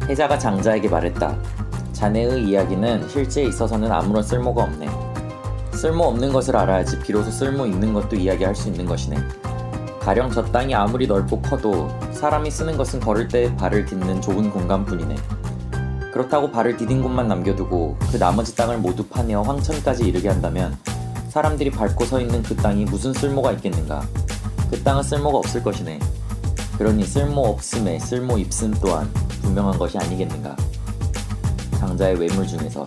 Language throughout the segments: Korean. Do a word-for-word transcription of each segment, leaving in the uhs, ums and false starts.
해자가 장자에게 말했다. 자네의 이야기는 실제에 있어서는 아무런 쓸모가 없네. 쓸모없는 것을 알아야지 비로소 쓸모 있는 것도 이야기할 수 있는 것이네. 가령 저 땅이 아무리 넓고 커도 사람이 쓰는 것은 걸을 때 발을 딛는 좁은 공간뿐이네. 그렇다고 발을 디딘 곳만 남겨두고 그 나머지 땅을 모두 파내어 황천까지 이르게 한다면 사람들이 밟고 서 있는 그 땅이 무슨 쓸모가 있겠는가. 그 땅은 쓸모가 없을 것이네. 그러니 쓸모없음에 쓸모있음 또한 분명한 것이 아니겠는가. 장자의 외물 중에서.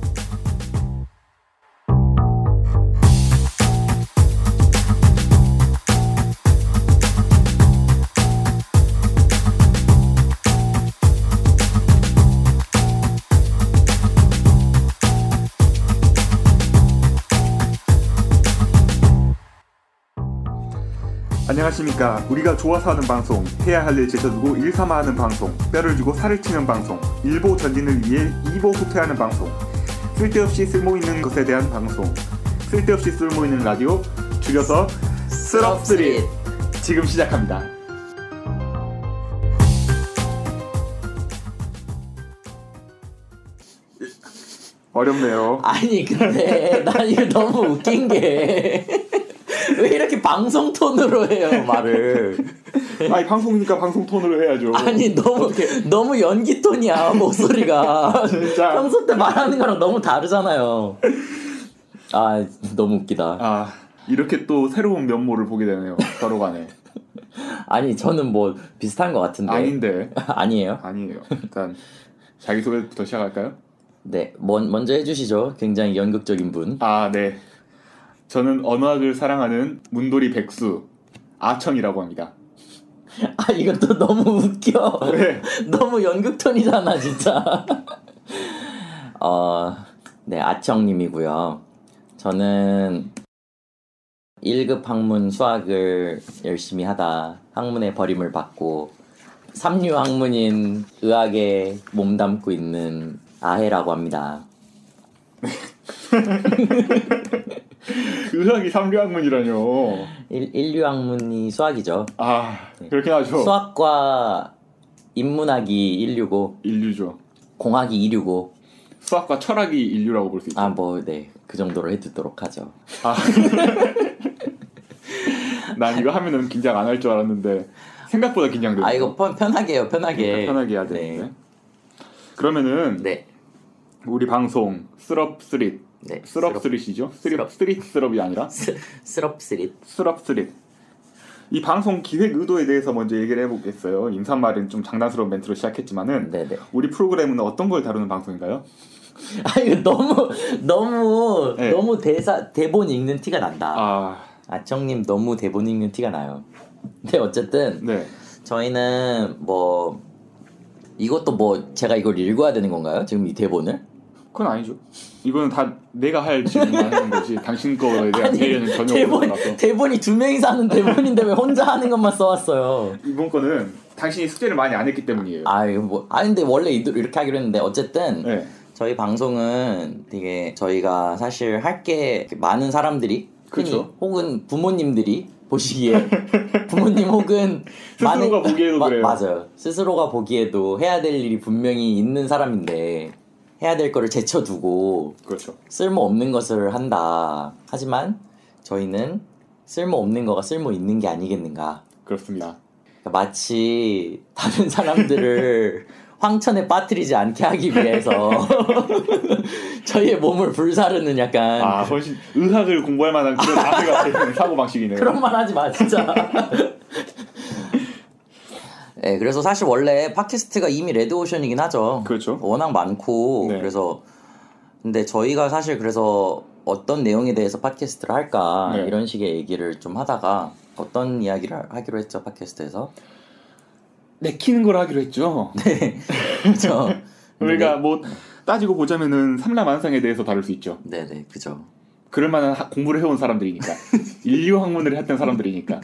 안녕하십니까. 우리가 좋아서 하는 방송, 해야 할 일 제쳐두고 일삼아 하는 방송, 뼈를 주고 살을 치는 방송, 일보 전진을 위해 이보 후퇴하는 방송, 쓸데없이 쓸모있는 것에 대한 방송, 쓸데없이 쓸모있는 라디오, 줄여서 쓰럽쓰릿 지금 시작합니다. 어렵네요. 아니 근데 난 이거 너무 웃긴 게 왜 이렇게 방송 톤으로 해요 말을. 아니 방송이니까 방송 톤으로 해야죠. 아니 너무 어떡해. 너무 연기 톤이야 목소리가. 진짜 평소 때 말하는 거랑 너무 다르잖아요. 아 너무 웃기다. 아 이렇게 또 새로운 면모를 보게 되네요 서로 간에. 아니 저는 뭐 비슷한 것 같은데. 아닌데. 아니에요? 아니에요. 일단 자기소개부터 시작할까요? 네, 먼, 먼저 해주시죠. 굉장히 연극적인 분. 아 네. 저는 언어학을 사랑하는 문돌이 백수 아청이라고 합니다. 아 이것도 너무 웃겨. 왜? 너무 연극톤이잖아 진짜. 어, 네 아청님이고요. 저는 일 급 학문 수학을 열심히 하다 학문의 버림을 받고 삼류 학문인 의학에 몸담고 있는 아해라고 합니다. 의학이 삼류 학문이라뇨. 일, 인류 학문이 수학이죠. 아 그렇긴 하죠. 수학과 인문학이 인류고 인류죠. 공학이 이류고 수학과 철학이 인류라고 볼 수 있죠. 아 뭐 네 그 정도로 해두도록 하죠. 아. 난 이거 하면은 긴장 안 할 줄 알았는데 생각보다 긴장돼요. 아 이거 편, 편하게 해요. 편하게. 편하게 해야 되는데. 네. 그러면은 네. 우리 방송 쓰럽쓰릿 네. 쓰럽쓰릿이죠? 쓰럽 쓰릿 쓰럽이 아니라 쓰럽쓰릿 쓰럽쓰릿. 이 방송 기획 의도에 대해서 먼저 얘기를 해보겠어요. 인사말은 좀 장난스러운 멘트로 시작했지만은 네네. 우리 프로그램은 어떤 걸 다루는 방송인가요? 아 이거 너무 너무 네. 너무 대사 대본 읽는 티가 난다. 아 아청님 너무 대본 읽는 티가 나요. 근데 어쨌든 네. 저희는 뭐 이것도 뭐 제가 이걸 읽어야 되는 건가요? 지금 이 대본을? 그건 아니죠. 이거는 다 내가 할 질문만 하는 거지. 당신 거에 대한 배려는 전혀 대본, 없어서. 대본이 두 명이서 하는 대본인데 왜 혼자 하는 것만 써왔어요? 이번 거는 당신이 숙제를 많이 안 했기 때문이에요. 아 이거 뭐 아 근데 원래 이렇게 하기로 했는데 어쨌든 네. 저희 방송은 되게 저희가 사실 할 게 많은 사람들이 그렇죠. 흔히 혹은 부모님들이 보시기에 부모님 혹은 스스로가 많은, 보기에도 마, 그래요. 맞아요. 스스로가 보기에도 해야 될 일이 분명히 있는 사람인데 해야 될 거를 제쳐두고 그렇죠. 쓸모없는 것을 한다. 하지만 저희는 쓸모없는 거가 쓸모있는 게 아니겠는가. 그렇습니다. 그러니까 마치 다른 사람들을 황천에 빠뜨리지 않게 하기 위해서 저희의 몸을 불사르는 약간 아 훨씬 의학을 공부할 만한 그런 아재가 되는 사고방식이네요. 그런 말 하지 마 진짜. 네, 그래서 사실 원래 팟캐스트가 이미 레드오션이긴 하죠. 그렇죠. 워낙 많고 네. 그래서 근데 저희가 사실 그래서 어떤 내용에 대해서 팟캐스트를 할까 네. 이런 식의 얘기를 좀 하다가 어떤 이야기를 하기로 했죠 팟캐스트에서? 내키는 걸 하기로 했죠. 네, 그렇죠. 우리가 뭐 따지고 보자면은 삼라만상에 대해서 다룰 수 있죠. 네네, 그죠. 그럴 만한 하, 공부를 해온 사람들이니까. 인류 학문을 했던 사람들이니까.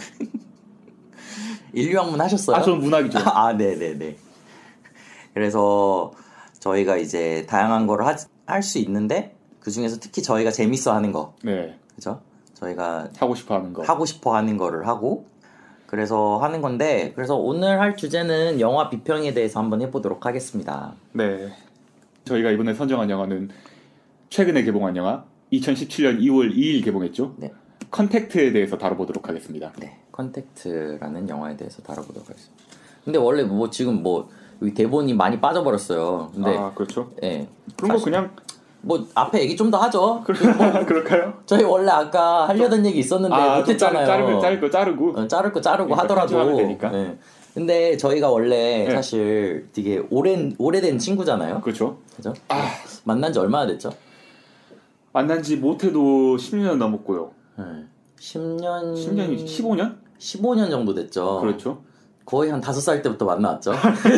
인류 학문 하셨어요? 아, 저는 문학이죠. 아, 네네네. 그래서 저희가 이제 다양한 거를 할 수 있는데 그 중에서 특히 저희가 재밌어 하는 거. 네. 그죠? 저희가 하고 싶어 하는 거. 하고 싶어 하는 거를 하고 그래서 하는 건데 그래서 오늘 할 주제는 영화 비평에 대해서 한번 해보도록 하겠습니다. 네, 저희가 이번에 선정한 영화는 최근에 개봉한 영화 이천십칠 년 이월 이일 개봉했죠. 네. 컨택트에 대해서 다뤄보도록 하겠습니다. 네, 컨택트라는 영화에 대해서 다뤄보도록 하겠습니다. 근데 원래 뭐 지금 뭐 여기 대본이 많이 빠져버렸어요. 근데 아 그렇죠. 예, 그런 거 그냥 뭐 앞에 얘기 좀 더 하죠. 뭐, 그럴까요? 저희 원래 아까 하려던 얘기 있었는데 아, 못했잖아요. 자를, 자를 거 자르고 어, 자를 거 자르고 그러니까 하더라도. 편집하면 되니까. 네. 근데 저희가 원래 네. 사실 되게 오랜 오래된 친구잖아요. 그렇죠. 그죠? 아 만난 지 얼마나 됐죠? 만난 지 못해도 십 년 넘었고요. 네. 십 년 십 년이 십오 년? 십오 년 정도 됐죠. 그렇죠. 거의 한 다섯 살 때부터 만나왔죠.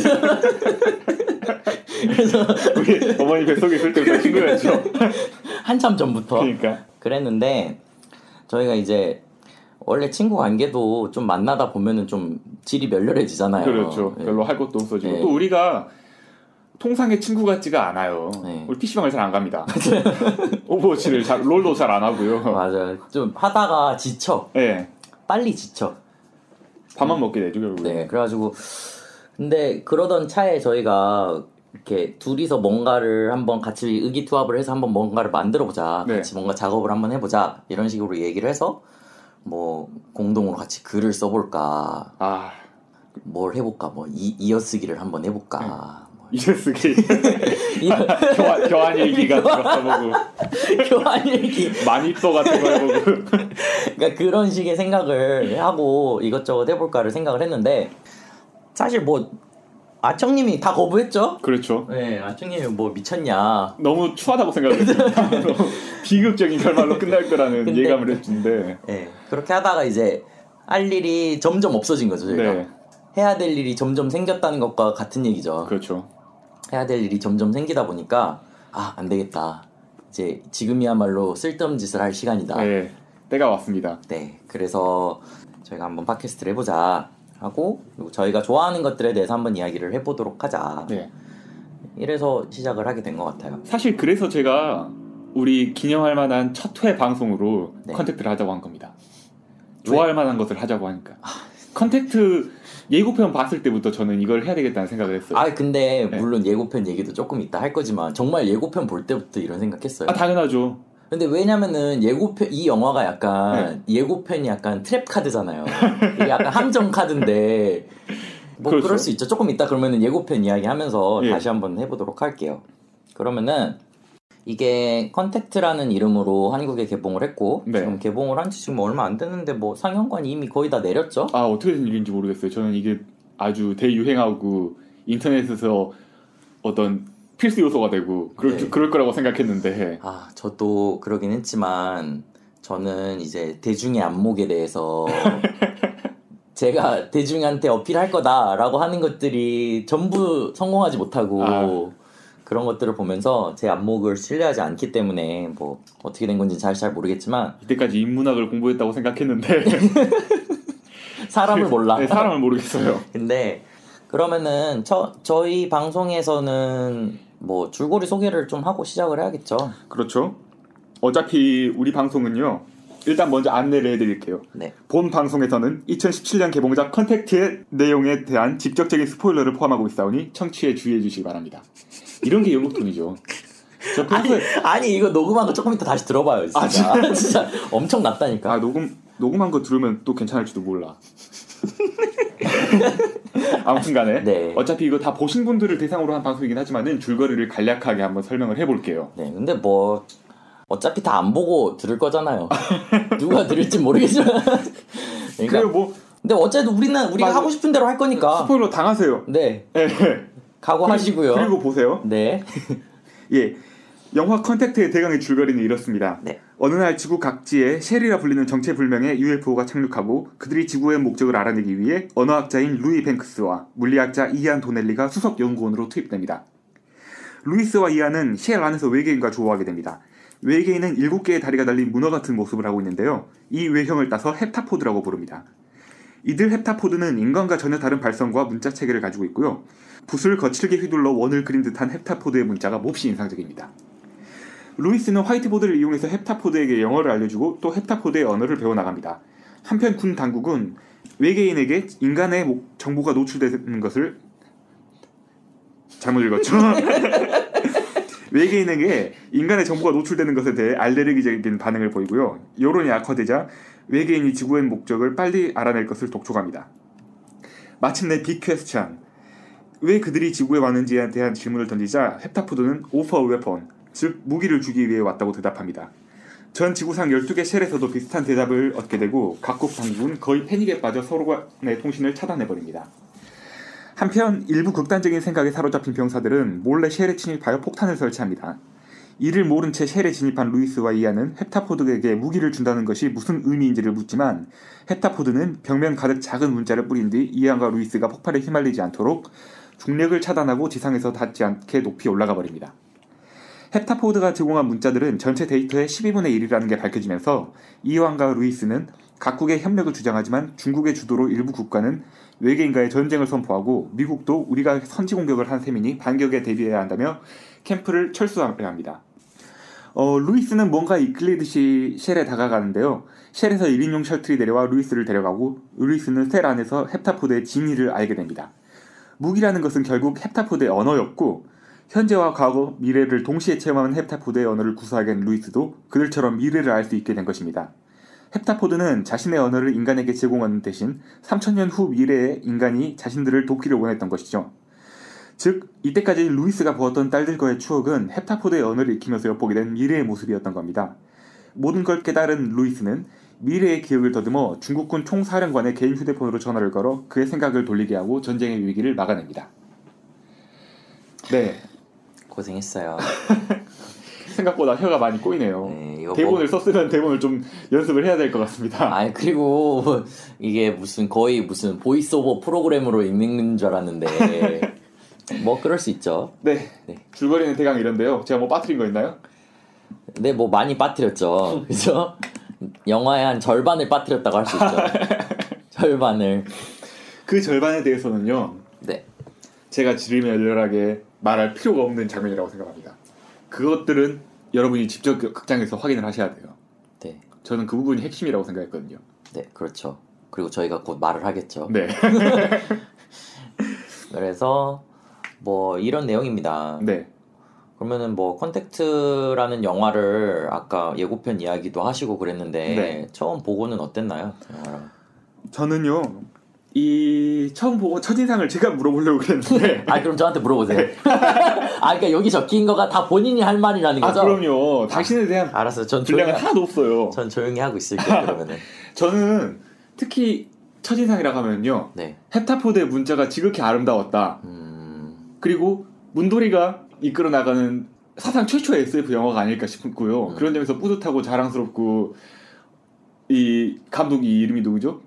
그래서 우리 어머니 뱃속에 있을 때부터 친구였죠. 한참 전부터. 그러니까. 그랬는데 저희가 이제 원래 친구 관계도 좀 만나다 보면은 좀 질이 멸렬해지잖아요. 그렇죠. 네. 별로 할 것도 없어지고 네. 또 우리가 통상의 친구 같지가 않아요. 네. 우리 피시방을 잘 안 갑니다. 오버워치를 잘 롤도 잘 안 하고요. 맞아요. 좀 하다가 지쳐. 네. 빨리 지쳐. 밥만 먹게 되죠 결국. 네. 그래가지고 근데 그러던 차에 저희가 이렇게 둘이서 뭔가를 한번 같이 의기투합을 해서 한번 뭔가를 만들어보자. 네. 같이 뭔가 작업을 한번 해보자. 이런 식으로 얘기를 해서 뭐 공동으로 같이 글을 써볼까. 아 뭘 해볼까. 뭐 이, 이어쓰기를 한번 해볼까. 네. 뭐 이어쓰기. 교환 교환 일기 같은 거 써보고. 교환 일기. 마니또 같은 거 해보고. 그러니까 그런 식의 생각을 하고 이것저것 해볼까를 생각을 했는데 사실 뭐 아청님이 다 거부했죠? 그렇죠. 네, 아청님이 뭐 미쳤냐. 너무 추하다고 생각했습니다. 너무 비극적인 결말로 끝날 거라는 근데, 예감을 했는데. 네, 그렇게 하다가 이제 할 일이 점점 없어진 거죠. 저희가. 네. 해야 될 일이 점점 생겼다는 것과 같은 얘기죠. 그렇죠. 해야 될 일이 점점 생기다 보니까 아, 안 되겠다. 이제 지금이야말로 쓸데없는 짓을 할 시간이다. 네, 때가 왔습니다. 네, 그래서 저희가 한번 팟캐스트를 해보자 하고 그리고 저희가 좋아하는 것들에 대해서 한번 이야기를 해보도록 하자. 네. 이래서 시작을 하게 된 것 같아요. 사실 그래서 제가 우리 기념할 만한 첫 회 방송으로 네. 컨택트를 하자고 한 겁니다. 좋아할 만한 것을 하자고 하니까. 컨택트 예고편 봤을 때부터 저는 이걸 해야 되겠다는 생각을 했어요. 아 근데 네. 물론 예고편 얘기도 조금 이따 할 거지만 정말 예고편 볼 때부터 이런 생각했어요. 아 당연하죠. 근데 왜냐면은 예고편 이 영화가 약간 네. 예고편이 약간 트랩 카드잖아요. 이게 약간 함정 카드인데 뭐 그렇죠. 그럴 수 있죠. 조금 이따 그러면은 예고편 이야기하면서 예. 다시 한번 해보도록 할게요. 그러면은 이게 컨택트라는 이름으로 한국에 개봉을 했고 네. 지금 개봉을 한 지 지금 얼마 안 됐는데 뭐 상영관이 이미 거의 다 내렸죠. 아 어떻게 된 일인지 모르겠어요. 저는 이게 아주 대유행하고 인터넷에서 어떤 필수 요소가 되고 그럴, 네. 그럴 거라고 생각했는데 아 저도 그러긴 했지만 저는 이제 대중의 안목에 대해서 제가 대중한테 어필할 거다라고 하는 것들이 전부 성공하지 못하고 아. 그런 것들을 보면서 제 안목을 신뢰하지 않기 때문에 뭐 어떻게 된 건지 잘 잘 모르겠지만 이때까지 인문학을 공부했다고 생각했는데 사람을 몰라. 네, 사람을 모르겠어요. 근데 그러면은 저, 저희 방송에서는 뭐 줄거리 소개를 좀 하고 시작을 해야겠죠. 그렇죠. 어차피 우리 방송은요. 일단 먼저 안내를 해드릴게요. 네. 본 방송에서는 이천십칠 년 개봉작 컨택트의 내용에 대한 직접적인 스포일러를 포함하고 있사오니 청취에 주의해 주시기 바랍니다. 이런 게 연극톤이죠. 저 평소에 아니, 아니 이거 녹음한 거 조금 이따 다시 들어봐요. 진짜. 아, 진짜? 진짜 엄청 났다니까. 아 녹음 녹음한 거 들으면 또 괜찮을지도 몰라. 아무튼간에 네. 어차피 이거 다 보신 분들을 대상으로 한 방송이긴 하지만은 줄거리를 간략하게 한번 설명을 해볼게요. 네, 근데 뭐 어차피 다 안 보고 들을 거잖아요. 누가 들을지 모르겠지만. 그러니까, 그리고 뭐 근데 어쨌든 우리는 우리가 맞아. 하고 싶은 대로 할 거니까. 스포일러 당하세요. 네, 예. 각오하시고요. 그리고 보세요. 네. 예. 영화 컨택트의 대강의 줄거리는 이렇습니다. 네. 어느 날 지구 각지에 쉘이라 불리는 정체불명의 유에프오가 착륙하고 그들이 지구의 목적을 알아내기 위해 언어학자인 루이 뱅크스와 물리학자 이안 도넬리가 수석 연구원으로 투입됩니다. 루이스와 이안은 쉘 안에서 외계인과 조우하게 됩니다. 외계인은 일곱 개의 다리가 달린 문어 같은 모습을 하고 있는데요. 이 외형을 따서 헵타포드라고 부릅니다. 이들 헵타포드는 인간과 전혀 다른 발성과 문자 체계를 가지고 있고요. 붓을 거칠게 휘둘러 원을 그린 듯한 헵타포드의 문자가 몹시 인상적입니다. 루이스는 화이트보드를 이용해서 헵타포드에게 영어를 알려주고 또 헵타포드의 언어를 배워나갑니다. 한편 군 당국은 외계인에게 인간의 목- 정보가 노출되는 것을 잘못 읽었죠. 외계인에게 인간의 정보가 노출되는 것에 대해 알레르기적인 반응을 보이고요. 여론이 악화되자 외계인이 지구의 목적을 빨리 알아낼 것을 독촉합니다. 마침내 빅 퀘스천, 왜 그들이 지구에 왔는지에 대한 질문을 던지자 헵타포드는 오퍼 웨폰, 즉 무기를 주기 위해 왔다고 대답합니다. 전 지구상 열두 개 쉘에서도 비슷한 대답을 얻게 되고 각국 당국은 거의 패닉에 빠져 서로 간의 통신을 차단해버립니다. 한편 일부 극단적인 생각에 사로잡힌 병사들은 몰래 쉘에 침입하여 폭탄을 설치합니다. 이를 모른 채 쉘에 진입한 루이스와 이안은 헵타포드에게 무기를 준다는 것이 무슨 의미인지를 묻지만 헵타포드는 벽면 가득 작은 문자를 뿌린 뒤 이안과 루이스가 폭발에 휘말리지 않도록 중력을 차단하고 지상에서 닿지 않게 높이 올라가 버립니다. 헵타포드가 제공한 문자들은 전체 데이터의 십이분의 일이라는 게 밝혀지면서 이안과 루이스는 각국의 협력을 주장하지만 중국의 주도로 일부 국가는 외계인과의 전쟁을 선포하고 미국도 우리가 선지 공격을 한 셈이니 반격에 대비해야 한다며 캠프를 철수하려 합니다. 어, 루이스는 뭔가 이끌리듯이 쉘에 다가가는데요. 쉘에서 일 인용 셔틀이 내려와 루이스를 데려가고 루이스는 셀 안에서 헵타포드의 진위를 알게 됩니다. 무기라는 것은 결국 헵타포드의 언어였고 현재와 과거, 미래를 동시에 체험하는 헵타포드의 언어를 구사하게 된 루이스도 그들처럼 미래를 알 수 있게 된 것입니다. 헵타포드는 자신의 언어를 인간에게 제공하는 대신 삼천 년 후 미래의 인간이 자신들을 돕기를 원했던 것이죠. 즉 이때까지 루이스가 보았던 딸들과의 추억은 헵타포드의 언어를 익히면서 엿보게 된 미래의 모습이었던 겁니다. 모든 걸 깨달은 루이스는 미래의 기억을 더듬어 중국군 총사령관의 개인 휴대폰으로 전화를 걸어 그의 생각을 돌리게 하고 전쟁의 위기를 막아냅니다. 네, 고생했어요. 생각보다 혀가 많이 꼬이네요. 네, 이거 대본을 뭐... 썼으면 대본을 좀 연습을 해야 될 것 같습니다. 아니 그리고 이게 무슨 거의 무슨 보이스 오버 프로그램으로 읽는 줄 알았는데 뭐 그럴 수 있죠. 네, 네. 줄거리는 대강 이런데요. 제가 뭐 빠뜨린 거 있나요? 네, 뭐 많이 빠뜨렸죠. 그죠? 영화의 한 절반을 빠뜨렸다고 할 수 있죠. 절반을. 그 절반에 대해서는요. 네. 제가 지리멸렬하게 말할 필요가 없는 장면이라고 생각합니다. 그것들은 여러분이 직접 극장에서 확인을 하셔야 돼요. 네. 저는 그 부분이 핵심이라고 생각했거든요. 네, 그렇죠. 그리고 저희가 곧 말을 하겠죠. 네. 그래서 뭐 이런 내용입니다. 네. 그러면은 뭐 컨택트라는 영화를 아까 예고편 이야기도 하시고 그랬는데 네. 처음 보고는 어땠나요? 영화를? 저는요. 이 처음 보고 첫인상을 제가 물어보려고 그랬는데 아 그럼 저한테 물어보세요. 아 그러니까 여기 적힌 거가 다 본인이 할 말이라는 거죠? 아 그럼요. 당신에 대한 아, 알았어요. 전 분량은 조용히, 하나도 없어요. 전 조용히 하고 있을게요. 그러면은 저는 특히 첫인상이라고 하면요. 네. 헵타포드의 문자가 지극히 아름다웠다. 음... 그리고 문도리가 이끌어 나가는 사상 최초의 에스에프 영화가 아닐까 싶고요. 음. 그런 점에서 뿌듯하고 자랑스럽고 이 감독이 이름이 누구죠?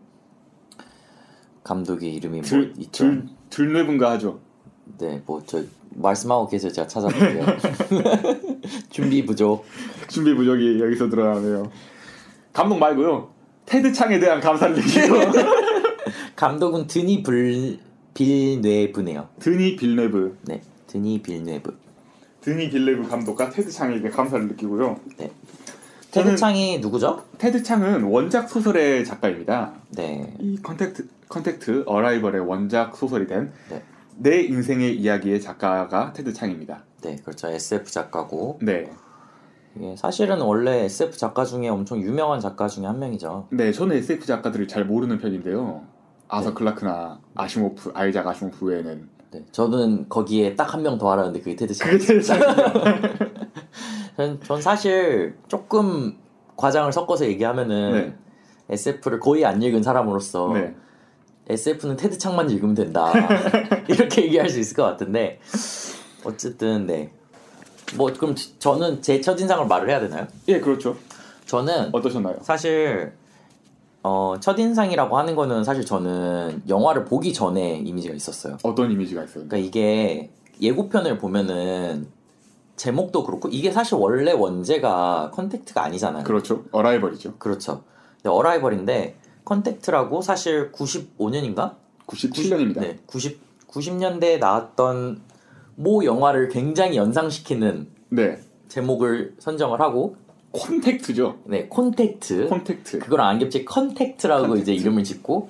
감독의 이름이 뭐 들, 있죠? 들, 들뇌분가 하죠. 네, 뭐 저 말씀하고 계세요. 제가 찾아볼게요. 준비 부족. 준비 부족이 여기서 드러나네요. 감독 말고요. 테드 창에 대한 감사를 느끼고 감독은 드니 불 빌뇌브네요. 드니 빌네브. 네, 드니 빌뇌브. 드니 빌네브 감독과 테드 창에게 감사를 느끼고요. 네. 테드 창이 누구죠? 테드 창은 원작 소설의 작가입니다. 네. 이 컨택트 컨택트 어라이벌의 원작 소설이 된 네. 내 인생의 이야기의 작가가 테드 창입니다. 네, 그렇죠. 에스에프 작가고. 네. 예, 사실은 원래 에스에프 작가 중에 엄청 유명한 작가 중에 한 명이죠. 네, 저는 에스에프 작가들을 잘 모르는 편인데요. 아서 네. 클라크나 아시모프, 아이작 아시모프 외에는. 네, 저는 거기에 딱 한 명 더 알았는데 그게 테드 창. 그게 테드 창이에요. 전, 전 사실 조금 과장을 섞어서 얘기하면은 네. 에스에프를 거의 안 읽은 사람으로서 네. 에스에프는 테드 창만 읽으면 된다 이렇게 얘기할 수 있을 것 같은데 어쨌든 네. 뭐 그럼 저는 제 첫인상을 말을 해야 되나요? 예, 그렇죠. 저는 어떠셨나요? 사실 어, 첫인상이라고 하는 거는 사실 저는 영화를 보기 전에 이미지가 있었어요. 어떤 이미지가 있어요? 그러니까 이게 예고편을 보면은 제목도 그렇고 이게 사실 원래 원제가 컨택트가 아니잖아요. 그렇죠. 어라이벌이죠. 그렇죠. 근데 어라이벌인데 컨택트라고 사실 구십오 년인가? 구십칠 년입니다. 네, 구십, 구십 년대에 나왔던 모 영화를 굉장히 연상시키는 네. 제목을 선정을 하고 콘택트죠. 네, 콘택트. 콘택트. 그걸 안 겹치 컨택트라고 컨택트. 이제 이름을 짓고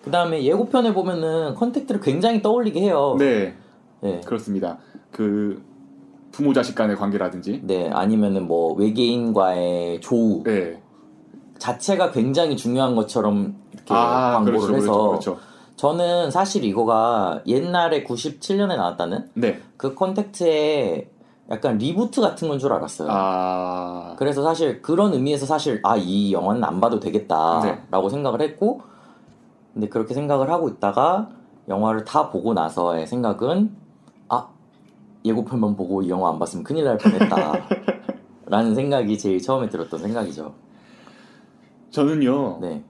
그 다음에 예고편에 보면은 컨택트를 굉장히 떠올리게 해요. 네, 네. 그렇습니다. 그 부모 자식 간의 관계라든지, 네, 아니면은 뭐 외계인과의 조우 네, 자체가 굉장히 중요한 것처럼 이렇게 아, 광고를 그렇죠, 해서 그렇죠, 그렇죠. 저는 사실 이거가 옛날에 구십칠 년에 나왔다는 네, 그 컨택트의 약간 리부트 같은 건 줄 알았어요. 아, 그래서 사실 그런 의미에서 사실 아, 이 영화는 안 봐도 되겠다라고 네. 생각을 했고, 근데 그렇게 생각을 하고 있다가 영화를 다 보고 나서의 생각은 아, 예고편만 보고 이 영화 안 봤으면 큰일 날 뻔했다 라는 생각이 제일 처음에 들었던 생각이죠. 저는요, 네,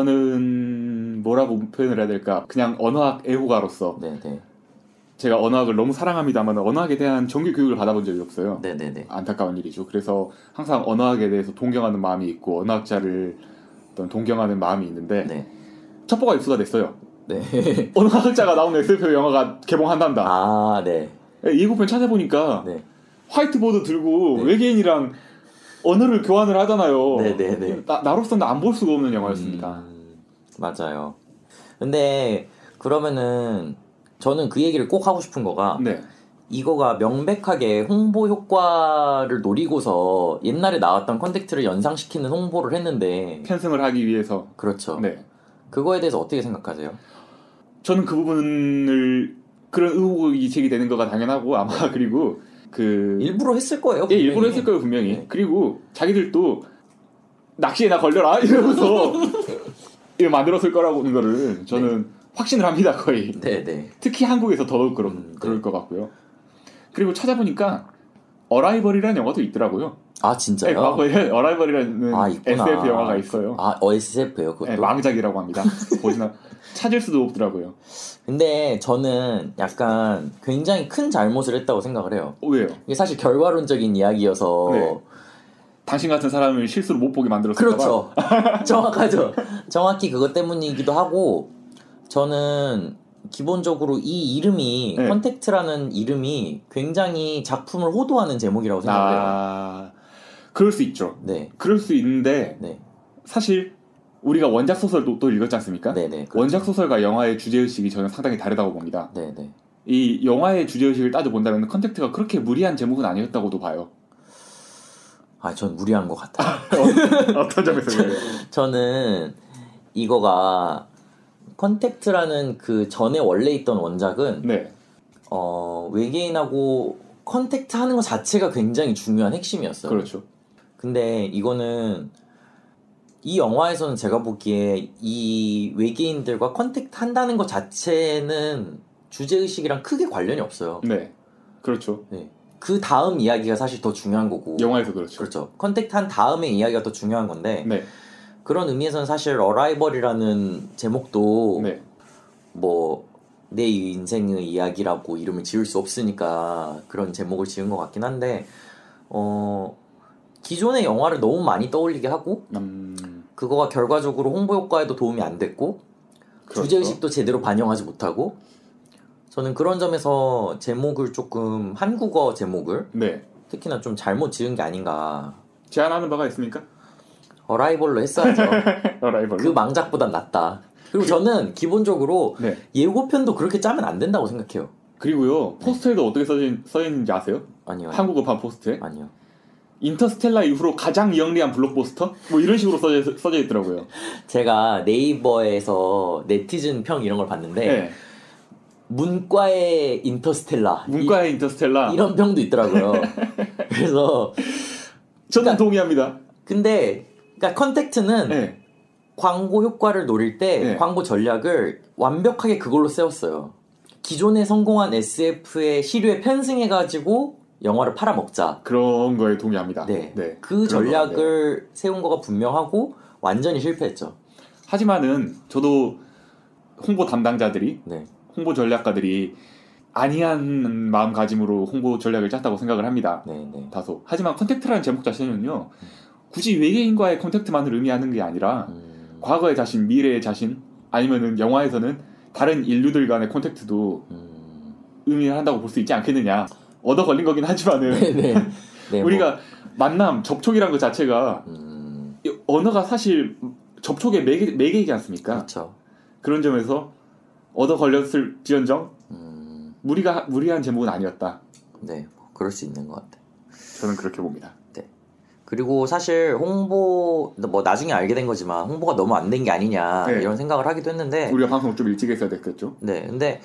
저는 뭐라고 표현을 해야 될까? 그냥 언어학 애호가로서 네, 네, 제가 언어학을 너무 사랑합니다만 언어학에 대한 정규 교육을 받아본 적이 없어요. 네, 네, 네. 안타까운 일이죠. 그래서 항상 언어학에 대해서 동경하는 마음이 있고 언어학자를 어떤 동경하는 마음이 있는데 네. 첩보가 입수가 됐어요. 네. 언어학자가 나오는 에스에프 영화가 개봉한단다. 아, 네. 예고편 찾아보니까 네. 화이트보드 들고 네. 외계인이랑 언어를 교환을 하잖아요. 네, 네, 네. 나, 나로서는 안 볼 수가 없는 영화였습니다. 음, 맞아요. 근데 그러면은 저는 그 얘기를 꼭 하고 싶은 거가 네. 이거가 명백하게 홍보 효과를 노리고서 옛날에 나왔던 컨택트를 연상시키는 홍보를 했는데 편승을 하기 위해서. 그렇죠. 네. 그거에 대해서 어떻게 생각하세요? 저는 그 부분을 그런 의혹이 제기되는 거가 당연하고 아마 그리고 그 일부러 했을 거예요. 예, 분명히. 일부러 했을 거예요 분명히. 네. 그리고 자기들도 낚시에나 걸려라 이러면서 이거 만들었을 거라고는 거를 저는 네. 확신을 합니다 거의. 네, 네. 특히 한국에서 더더욱 그런 음, 네. 그럴 것 같고요. 그리고 찾아보니까 어라이벌이라는 영화도 있더라고요. 아, 네, 진짜요? 과거에 어라이벌이라는 아, 있구나. 에스에프 영화가 있어요. 아, 어, 에스에프예요, 그것도. 네, 망작이라고 합니다. 보시나 찾을 수도 없더라고요. 근데 저는 약간 굉장히 큰 잘못을 했다고 생각을 해요. 어, 왜요? 이게 사실 결과론적인 이야기여서 네. 당신 같은 사람을 실수로 못 보게 만들었을까 그렇죠. 정확하죠. 정확히 그것 때문이기도 하고 저는 기본적으로 이 이름이 네. 컨택트라는 이름이 굉장히 작품을 호도하는 제목이라고 생각을 해요. 아, 그럴 수 있죠. 네, 그럴 수 있는데 네, 사실 우리가 원작 소설도 또 읽었지 않습니까? 네, 네. 그렇죠. 원작 소설과 영화의 주제의식이 저는 상당히 다르다고 봅니다. 네, 네. 이 영화의 주제의식을 따져본다면 컨택트가 그렇게 무리한 제목은 아니었다고도 봐요. 아, 전 무리한 것 같아요. 어떤 점에서 그래요? 저는 이거가 컨택트라는 그 전에 원래 있던 원작은 네. 어, 외계인하고 컨택트 하는 것 자체가 굉장히 중요한 핵심이었어요. 그렇죠. 근데 이거는 이 영화에서는 제가 보기에 이 외계인들과 컨택트 한다는 것 자체는 주제의식이랑 크게 관련이 없어요. 네. 그렇죠. 네. 그 다음 이야기가 사실 더 중요한 거고. 영화에서 그렇죠. 그렇죠. 컨택트 한 다음의 이야기가 더 중요한 건데 네. 그런 의미에서는 사실 어라이벌이라는 제목도 네. 뭐 내 인생의 이야기라고 이름을 지을 수 없으니까 그런 제목을 지은 것 같긴 한데 어 기존의 영화를 너무 많이 떠올리게 하고 음, 그거가 결과적으로 홍보 효과에도 도움이 안 됐고 그렇죠. 주제의식도 제대로 반영하지 못하고 저는 그런 점에서 제목을 조금 한국어 제목을 네. 특히나 좀 잘못 지은 게 아닌가. 제안하는 바가 있습니까? 어라이벌로 했어야죠. 어라이벌로. 그 망작보단 낫다. 그리고 저는 기본적으로 네. 예고편도 그렇게 짜면 안 된다고 생각해요. 그리고요. 포스터에도 어떻게 써진, 써있는지 아세요? 아니요. 한국어판 포스터에? 아니요. 인터스텔라 이후로 가장 영리한 블록버스터? 뭐 이런 식으로 써져, 써져 있더라고요. 제가 네이버에서 네티즌 평 이런 걸 봤는데 네. 문과의 인터스텔라 문과의 인터스텔라. 이, 이런 평도 있더라고요. 그래서 저는 그러니까- 동의합니다. 근데 그러니까 컨택트는 네. 광고 효과를 노릴 때 네. 광고 전략을 완벽하게 그걸로 세웠어요. 기존에 성공한 에스에프의 시류에 편승해가지고 영화를 팔아먹자. 그런 거에 동의합니다. 네. 네. 그 그런 전략을 거, 네. 세운 거가 분명하고 완전히 실패했죠. 하지만은 저도 홍보 담당자들이 네. 홍보 전략가들이 아니한 마음가짐으로 홍보 전략을 짰다고 생각을 합니다. 네, 네. 다소. 하지만 컨택트라는 제목 자체는요. 굳이 외계인과의 컨택트만을 의미하는 게 아니라 음, 과거의 자신, 미래의 자신 아니면은 영화에서는 다른 인류들 간의 컨택트도 음, 의미를 한다고 볼 수 있지 않겠느냐. 얻어 걸린 거긴 하지만은 네, 네. 네, 우리가 뭐, 만남, 접촉이란 것 자체가 음, 이 언어가 사실 접촉의 매개, 매개이지 않습니까? 그렇죠. 그런 점에서 얻어 걸렸을지언정 음, 무리가 무리한 제목은 아니었다. 네, 뭐 그럴 수 있는 것 같아요. 저는 그렇게 봅니다. 네. 그리고 사실 홍보 뭐 나중에 알게 된 거지만 홍보가 너무 안 된 게 아니냐 네. 이런 생각을 하기도 했는데 우리가 방송을 좀 일찍 했어야 됐겠죠. 네, 근데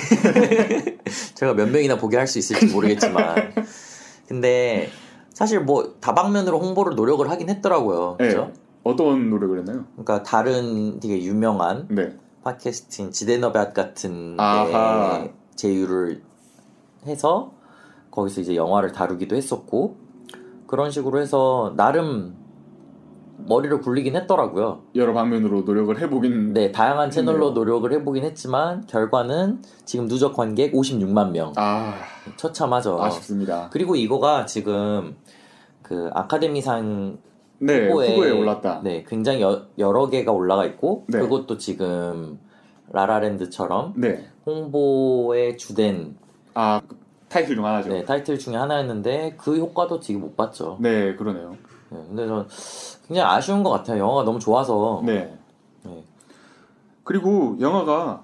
제가 몇 명이나 보게 할 수 있을지 모르겠지만 근데 사실 뭐 다방면으로 홍보를 노력을 하긴 했더라고요. 네. 그죠? 어떤 노력을 했나요? 그러니까 다른 되게 유명한 네. 팟캐스트인 지데너밧 같은 아하. 데 제휴를 해서 거기서 이제 영화를 다루기도 했었고 그런 식으로 해서 나름 머리를 굴리긴 했더라고요. 여러 방면으로 노력을 해보긴. 네, 다양한 채널로 했네요. 노력을 해보긴 했지만 결과는 지금 누적 관객 오십육만 명. 아, 처참하죠. 아쉽습니다. 그리고 이거가 지금 그 아카데미상 네, 후보에, 후보에 올랐다. 네, 굉장히 여, 여러 개가 올라가 있고 네. 그것도 지금 라라랜드처럼 네. 홍보의 주된 아, 타이틀 중 하나죠. 네, 타이틀 중에 하나였는데 그 효과도 되게 못 봤죠. 네, 그러네요. 네, 근데 전 굉장히 아쉬운 것 같아요. 영화가 너무 좋아서. 네. 네. 그리고 영화가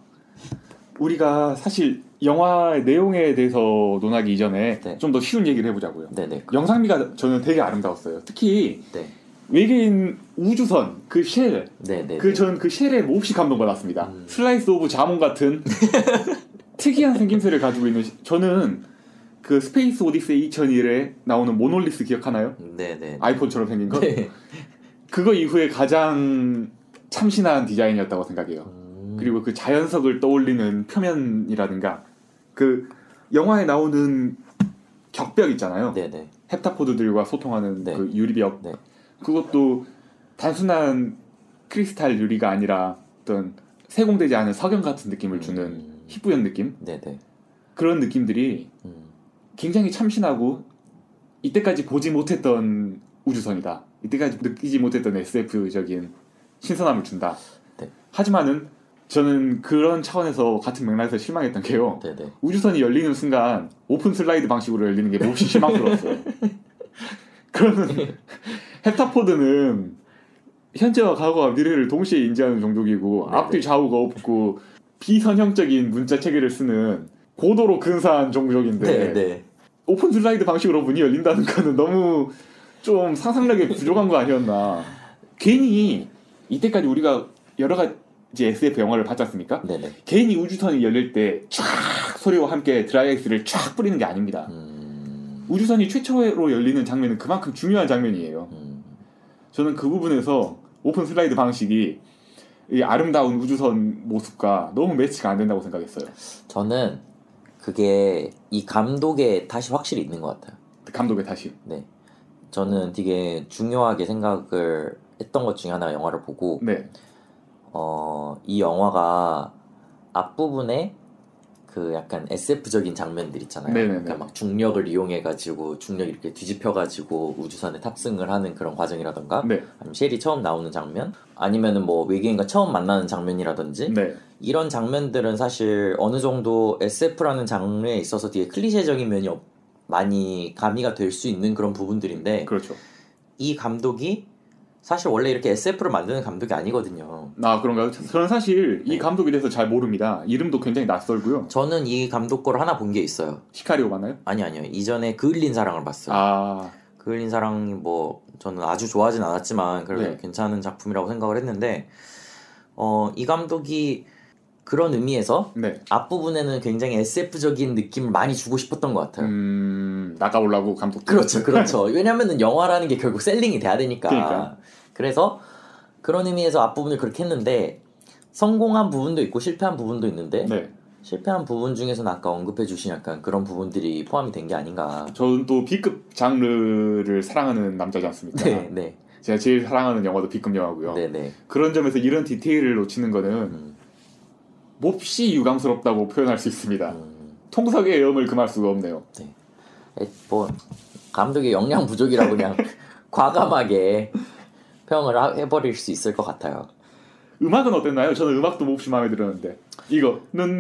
우리가 사실 영화의 내용에 대해서 논하기 이전에 네. 좀 더 쉬운 얘기를 해보자고요. 네네. 영상미가 저는 되게 아름다웠어요. 특히 네. 외계인 우주선 그 쉘, 네네. 그 저는 그 쉘에 몹시 감동받았습니다. 음. 슬라이스 오브 자몽 같은 특이한 생김새를 가지고 있는 시- 저는 그 스페이스 오디세이 이천일에 나오는 모놀리스 기억하나요? 네네. 아이폰처럼 생긴 거? 네. 그거 이후에 가장 참신한 디자인이었다고 생각해요. 음. 그리고 그 자연석을 떠올리는 표면이라든가 그 영화에 나오는 격벽 있잖아요. 네네. 헵타포드들과 소통하는 네. 그 유리벽. 네. 그것도 단순한 크리스탈 유리가 아니라 어떤 세공되지 않은 석영 같은 느낌을 주는 음. 희뿌연 느낌? 네네. 그런 느낌들이 음. 굉장히 참신하고 이때까지 보지 못했던 우주선이다. 이때까지 느끼지 못했던 에스에프적인 신선함을 준다. 네. 하지만은 저는 그런 차원에서 같은 맥락에서 실망했던 게요. 네네. 우주선이 열리는 순간 오픈 슬라이드 방식으로 열리는 게 몹시 실망스러웠어요. 그러면 헵타포드는 현재와 과거와 미래를 동시에 인지하는 종족이고 네네. 앞뒤 좌우가 없고 비선형적인 문자 체계를 쓰는 고도로 근사한 종족인데 네네. 오픈 슬라이드 방식으로 문이 열린다는 거는 너무 좀 상상력이 부족한 거 아니었나. 괜히 이때까지 우리가 여러 가지 에스에프 영화를 봤지 않습니까? 네네. 괜히 우주선이 열릴 때 쫙 소리와 함께 드라이아이스를 쫙 뿌리는 게 아닙니다. 음. 우주선이 최초로 열리는 장면은 그만큼 중요한 장면이에요. 음. 저는 그 부분에서 오픈 슬라이드 방식이 이 아름다운 우주선 모습과 너무 매치가 안 된다고 생각했어요. 저는 그게 이 감독의 탓이 확실히 있는 것 같아요. 감독의 탓이. 네. 저는 되게 중요하게 생각을 했던 것 중에 하나가 영화를 보고 네. 어, 이 영화가 앞부분에 그 약간 에스에프적인 장면들 있잖아요. 네네네. 그러니까 막 중력을 이용해가지고 중력 이렇게 뒤집혀가지고 우주선에 탑승을 하는 그런 과정이라던가 네. 아니면 쉘이 처음 나오는 장면 아니면은 뭐 외계인과 처음 만나는 장면이라든지 네. 이런 장면들은 사실 어느 정도 에스에프라는 장르에 있어서 되게 클리셰적인 면이 없- 많이 가미가 될 수 있는 그런 부분들인데 그렇죠. 이 감독이 사실 원래 이렇게 에스에프를 만드는 감독이 아니거든요. 아 그런가요? 저는 사실 이 네. 감독에 대해서 잘 모릅니다. 이름도 굉장히 낯설고요. 저는 이 감독 거를 하나 본 게 있어요. 시카리오 맞나요? 아니 아니요. 이전에 그을린 사랑을 봤어요. 아 그을린 사랑이 뭐 저는 아주 좋아하진 않았지만 그래도 네. 괜찮은 작품이라고 생각을 했는데 어, 이 감독이 그런 의미에서 네. 앞부분에는 굉장히 에스에프적인 느낌을 많이 주고 싶었던 것 같아요. 음 나가오려고 감독. 그렇죠, 그렇죠. 왜냐면은 영화라는 게 결국 셀링이 돼야 되니까. 그러니까. 그래서 그런 의미에서 앞부분을 그렇게 했는데 성공한 부분도 있고 실패한 부분도 있는데 네. 실패한 부분 중에서는 아까 언급해 주신 약간 그런 부분들이 포함이 된 게 아닌가. 저는 또 B급 장르를 사랑하는 남자지 않습니까? 네, 네, 제가 제일 사랑하는 영화도 B급 영화고요. 네, 네. 그런 점에서 이런 디테일을 놓치는 거는 음, 몹시 유감스럽다고 표현할 수 있습니다. 음, 통석의 염을 금할 수가 없네요. 에, 뭐 감독의 역량 부족이라고 그냥 과감하게 평을 하- 해버릴 수 있을 것 같아요. 음악은 어땠나요? 저는 음악도 몹시 마음에 들었는데 이거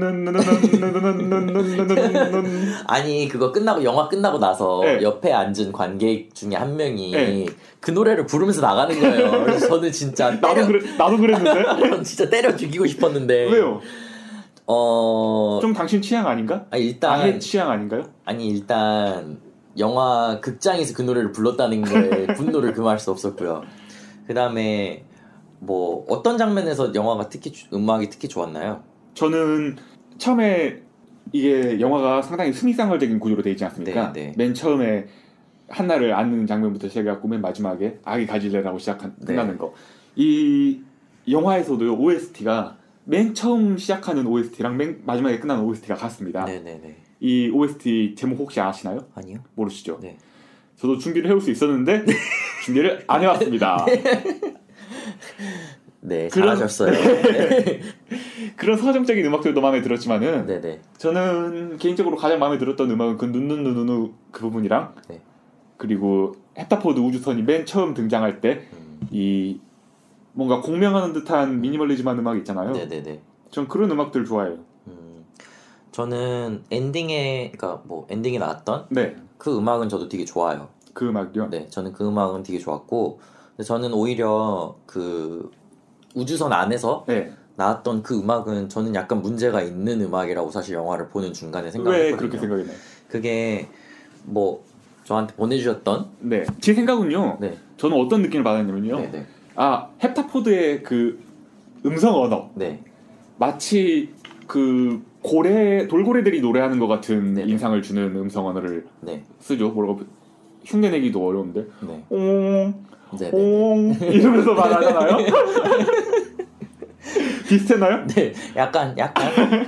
아니 그거 끝나고 영화 끝나고 나서 네. 옆에 앉은 관객 중에 한 명이 네. 그 노래를 부르면서 나가는 거예요. 그래서 저는 진짜 나도 때려, 그래 나도 그랬는데 진짜 때려 죽이고 싶었는데 왜요? 어... 좀 당신 취향 아닌가? 아니, 일단 아예 취향 아닌가요? 아니 일단 영화 극장에서 그 노래를 불렀다는 거에 분노를 금할 수 없었고요. 그 다음에 뭐 어떤 장면에서 영화가 특히 음악이 특히 좋았나요? 저는 처음에 이게 영화가 상당히 스미상얼적인 구조로 되어 있지 않습니까? 네, 네. 맨 처음에 한나를 안는 장면부터 시작해갖고 맨 마지막에 아기 가질래라고 시작한 네. 끝나는 거. 이 영화에서도요 오에스티가 맨 처음 시작하는 오에스티랑 맨 마지막에 끝나는 오에스티가 같습니다. 네네네. 이 오에스티 제목 혹시 아시나요? 아니요. 모르시죠? 네. 저도 준비를 해올 수 있었는데 준비를 안 해왔습니다. 네, 그런- 잘하셨어요. 네. 그런 서정적인 음악들도 마음에 들었지만은 네네. 저는 개인적으로 가장 마음에 들었던 음악은 그 눈눈눈누 그 부분이랑 네. 그리고 헵타포드 우주선이 맨 처음 등장할 때 이 음, 뭔가 공명하는 듯한 미니멀리즘한 음악 있잖아요. 네네네. 전 그런 음악들 좋아해요. 음, 저는 엔딩에, 그러니까 뭐 엔딩에 나왔던 네, 그 음악은 저도 되게 좋아요. 그 음악이요. 네, 저는 그 음악은 되게 좋았고, 근데 저는 오히려 그 우주선 안에서 네. 나왔던 그 음악은 저는 약간 문제가 있는 음악이라고 사실 영화를 보는 중간에 왜 생각했거든요. 그렇게 생각이 나요? 그게 뭐 저한테 보내주셨던 네, 제 생각은요. 네, 저는 어떤 느낌을 받았냐면요. 네, 네, 아, 헵타포드의 그 음성 언어 네, 마치 그 고래 돌고래들이 노래하는 것 같은 네네. 인상을 주는 음성 언어를 네, 쓰죠. 뭐라고 흉내내기도 어려운데 네, 옹, 네, 네, 옹 이러면서 말하잖아요. 비슷했나요? 네, 약간 약간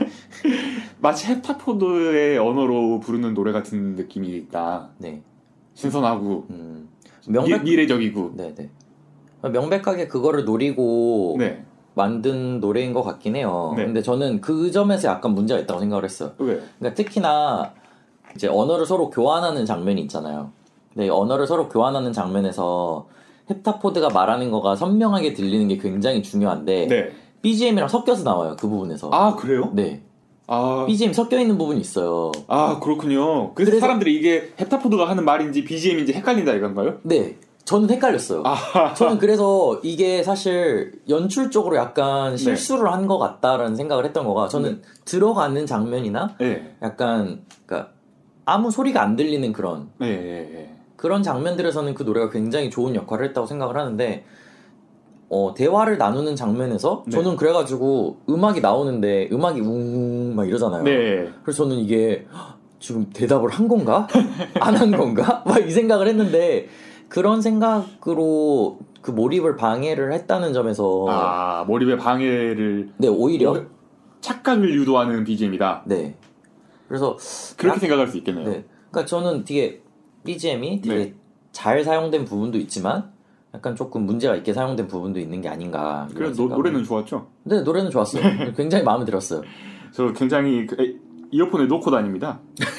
마치 헵타포드의 언어로 부르는 노래 같은 느낌이 있다. 네, 신선하고 음, 미, 명백, 미래적이고. 네, 네, 명백하게 그거를 노리고 네. 만든 노래인 것 같긴 해요. 네. 근데 저는 그 점에서 약간 문제가 있다고 생각을 했어요. 왜? 그러니까 특히나 이제 언어를 서로 교환하는 장면이 있잖아요. 근데 언어를 서로 교환하는 장면에서 헵타포드가 말하는 거가 선명하게 들리는 게 굉장히 중요한데 네. 비지엠이랑 섞여서 나와요. 그 부분에서. 아 그래요? 네. 아, 비지엠 섞여 있는 부분이 있어요. 아 그렇군요. 그래서, 그래서- 사람들이 이게 헵타포드가 하는 말인지 비지엠인지 헷갈린다 이건가요? 네. 저는 헷갈렸어요. 아, 저는 그래서 이게 사실 연출적으로 약간 네. 실수를 한 것 같다라는 생각을 했던 거가 저는 들어가는 장면이나 네. 약간 그러니까 아무 소리가 안 들리는 그런 네, 네, 네. 그런 장면들에서는 그 노래가 굉장히 좋은 역할을 했다고 생각을 하는데 어, 대화를 나누는 장면에서 네. 저는 그래가지고 음악이 나오는데 음악이 웅 막 이러잖아요. 네. 그래서 저는 이게 헉, 지금 대답을 한 건가? 안 한 건가? 막 이 생각을 했는데 그런 생각으로 그 몰입을 방해를 했다는 점에서 아, 몰입의 방해를 네 오히려 뭐, 착각을 유도하는 비지엠이다. 네 그래서 그렇게 약- 생각할 수 있겠네요. 네 그러니까 저는 되게 비지엠이 되게 네. 잘 사용된 부분도 있지만 약간 조금 문제가 있게 사용된 부분도 있는 게 아닌가. 이런 그래서 노, 생각을- 노래는 좋았죠. 네 노래는 좋았어요. 굉장히 마음에 들었어요. 저 굉장히 그, 에, 이어폰에 놓고 다닙니다.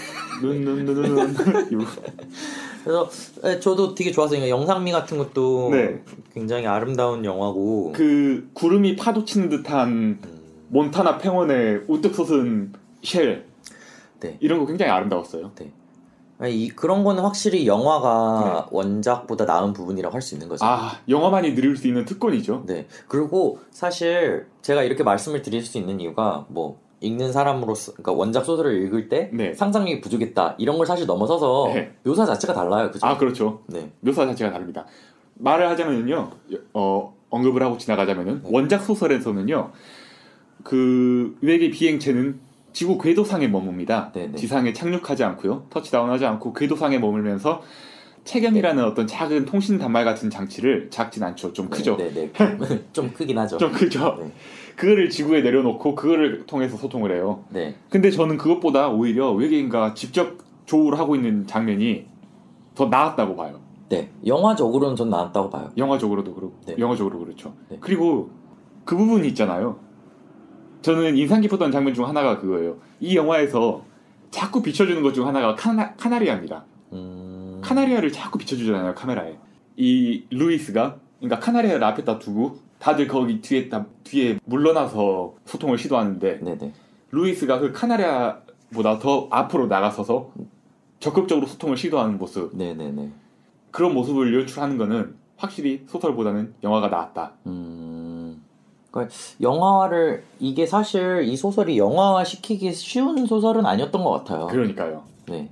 눈눈눈눈 그래서 네, 저도 되게 좋았어요. 그러니까 영상미 같은 것도 네. 굉장히 아름다운 영화고. 그 구름이 파도치는 듯한 음, 몬타나 팽원의 우뚝 솟은 쉘 네. 이런 거 굉장히 아름다웠어요. 아니, 이, 그런 거는 확실히 영화가 원작보다 나은 부분이라고 할 수 있는 거죠. 아, 영화만이 누릴 수 있는 특권이죠. 네. 그리고 사실 제가 이렇게 말씀을 드릴 수 있는 이유가 뭐 읽는 사람으로서 그러니까 원작 소설을 읽을 때 네. 상상력이 부족했다 이런 걸 사실 넘어서서 네. 묘사 자체가 달라요. 그죠? 아, 그렇죠. 네. 묘사 자체가 다릅니다. 말을 하자면요, 어, 언급을 하고 지나가자면은 네. 원작 소설에서는요, 그 외계 비행체는 지구 궤도상에 머뭅니다. 네, 네. 지상에 착륙하지 않고요, 터치다운하지 않고 궤도상에 머물면서 체견이라는 어떤 작은 통신 단말 같은 장치를 작진 않죠, 좀 크죠, 네, 네. 네. 좀 크긴 하죠. 좀 크죠. 네. 그거를 지구에 내려놓고 그거를 통해서 소통을 해요. 네. 근데 저는 그것보다 오히려 외계인과 직접 조우를 하고 있는 장면이 더 나았다고 봐요. 네. 영화적으로는 전 나왔다고 봐요. 영화적으로도 그렇고, 네. 영화적으로 그렇죠. 네. 그리고 그 부분이 있잖아요. 저는 인상 깊었던 장면 중 하나가 그거예요. 이 영화에서 자꾸 비춰주는 것 중 하나가 카나, 카나리아입니다. 음... 카나리아를 자꾸 비춰주잖아요, 카메라에. 이 루이스가, 그러니까 카나리아를 앞에다 두고 다들 거기 뒤에 다, 뒤에 물러나서 소통을 시도하는데 네네. 루이스가 그 카나리아보다 더 앞으로 나가서서 적극적으로 소통을 시도하는 모습. 네네네. 그런 모습을 연출하는 거는 확실히 소설보다는 영화가 나았다. 음, 그러니까 영화화를 이게 사실 이 소설이 영화화 시키기 쉬운 소설은 아니었던 것 같아요. 그러니까요. 네.